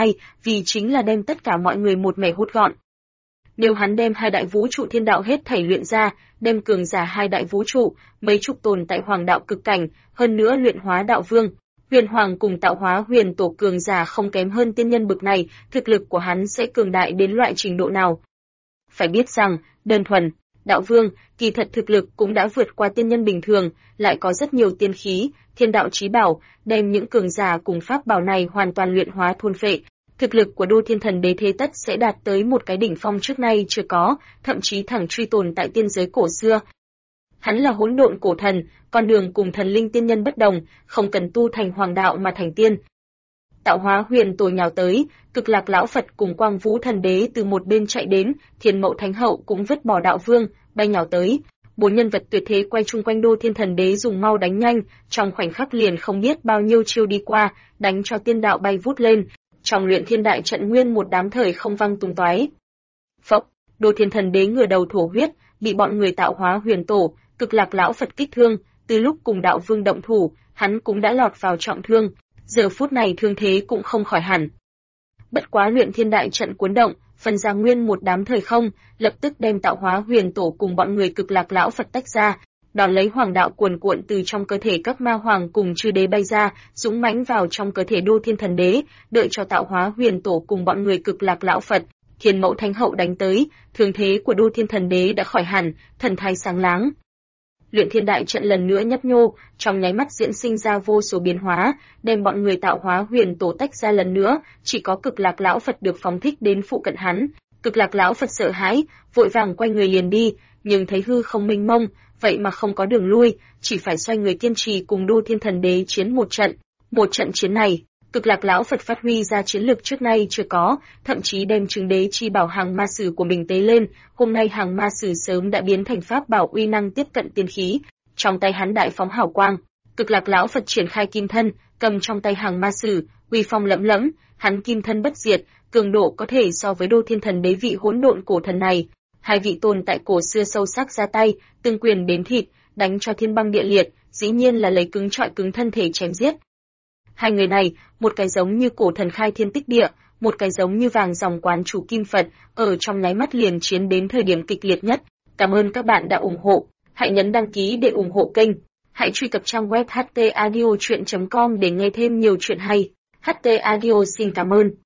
chính là đem tất cả mọi người một mẻ hút gọn. Nếu hắn đem hai đại vũ trụ thiên đạo hết thảy luyện ra, đem cường giả hai đại vũ trụ, mấy chục tồn tại hoàng đạo cực cảnh, hơn nữa luyện hóa Đạo Vương, Huyền Hoàng cùng Tạo Hóa Huyền Tổ cường giả không kém hơn tiên nhân bực này, thực lực của hắn sẽ cường đại đến loại trình độ nào? Phải biết rằng, đơn thuần Đạo Vương, kỳ thật thực lực cũng đã vượt qua tiên nhân bình thường, lại có rất nhiều tiên khí, thiên đạo chí bảo, đem những cường giả cùng pháp bảo này hoàn toàn luyện hóa thôn phệ. Thực lực của Đô Thiên Thần Đế thế tất sẽ đạt tới một cái đỉnh phong trước nay chưa có, thậm chí thẳng truy tồn tại tiên giới cổ xưa. Hắn là hỗn độn cổ thần, con đường cùng thần linh tiên nhân bất đồng, không cần tu thành hoàng đạo mà thành tiên. Tạo Hóa Huyền Tổ nhào tới, Cực Lạc lão Phật cùng Quang Vũ Thần Đế từ một bên chạy đến, Thiên Mậu Thánh Hậu cũng vứt bỏ Đạo Vương, bay nhào tới. Bốn nhân vật tuyệt thế quay chung quanh Đô Thiên Thần Đế dùng mau đánh nhanh, trong khoảnh khắc liền không biết bao nhiêu chiêu đi qua, đánh cho tiên đạo bay vút lên. Trong luyện thiên đại trận nguyên một đám thời không văng tung tóe. Phốc, Đô Thiên Thần Đế ngửa đầu thổ huyết, bị bọn người Tạo Hóa Huyền Tổ, Cực Lạc lão Phật kích thương, từ lúc cùng Đạo Vương động thủ, hắn cũng đã lọt vào trọng thương, giờ phút này thương thế cũng không khỏi hẳn. Bất quá luyện thiên đại trận cuốn động, phân ra nguyên một đám thời không, lập tức đem Tạo Hóa Huyền Tổ cùng bọn người Cực Lạc lão Phật tách ra, đón lấy hoàng đạo cuồn cuộn từ trong cơ thể các ma hoàng cùng chư đế bay ra, dũng mãnh vào trong cơ thể Đô Thiên Thần Đế, đợi cho Tạo Hóa Huyền Tổ cùng bọn người Cực Lạc lão Phật, Thiên Mẫu Thánh Hậu đánh tới, thương thế của Đô Thiên Thần Đế đã khỏi hẳn, thần thái sáng láng. Luyện thiên đại trận lần nữa nhấp nhô, trong nháy mắt diễn sinh ra vô số biến hóa, đem bọn người Tạo Hóa Huyền Tổ tách ra lần nữa, chỉ có Cực Lạc lão Phật được phóng thích đến phụ cận hắn. Cực Lạc lão Phật sợ hãi, vội vàng quay người liền đi, nhưng thấy hư không mênh mông, vậy mà không có đường lui, chỉ phải xoay người kiên trì cùng Đô Thiên Thần Đế chiến một trận. Một trận chiến này, Cực Lạc lão Phật phát huy ra chiến lực trước nay chưa có, thậm chí đem Chứng Đế chi bảo hàng ma sử của mình tế lên, hôm nay hàng ma sử sớm đã biến thành pháp bảo uy năng tiếp cận tiên khí, trong tay hắn đại phóng hào quang. Cực Lạc lão Phật triển khai kim thân, cầm trong tay hàng ma sử, uy phong lẫm lẫm, hắn kim thân bất diệt, cường độ có thể so với Đô Thiên Thần Đế vị hỗn độn cổ thần này. Hai vị tồn tại cổ xưa sâu sắc ra tay, tương quyền đến thịt, đánh cho thiên băng địa liệt, dĩ nhiên là lấy cứng trọi cứng thân thể chém giết. Hai người này, một cái giống như cổ thần khai thiên tích địa, một cái giống như vàng dòng quán chủ kim Phật, ở trong nháy mắt liền chiến đến thời điểm kịch liệt nhất. Cảm ơn các bạn đã ủng hộ, hãy nhấn đăng ký để ủng hộ kênh, hãy truy cập trang web htaudio.com để nghe thêm nhiều chuyện hay. HT Audio xin cảm ơn.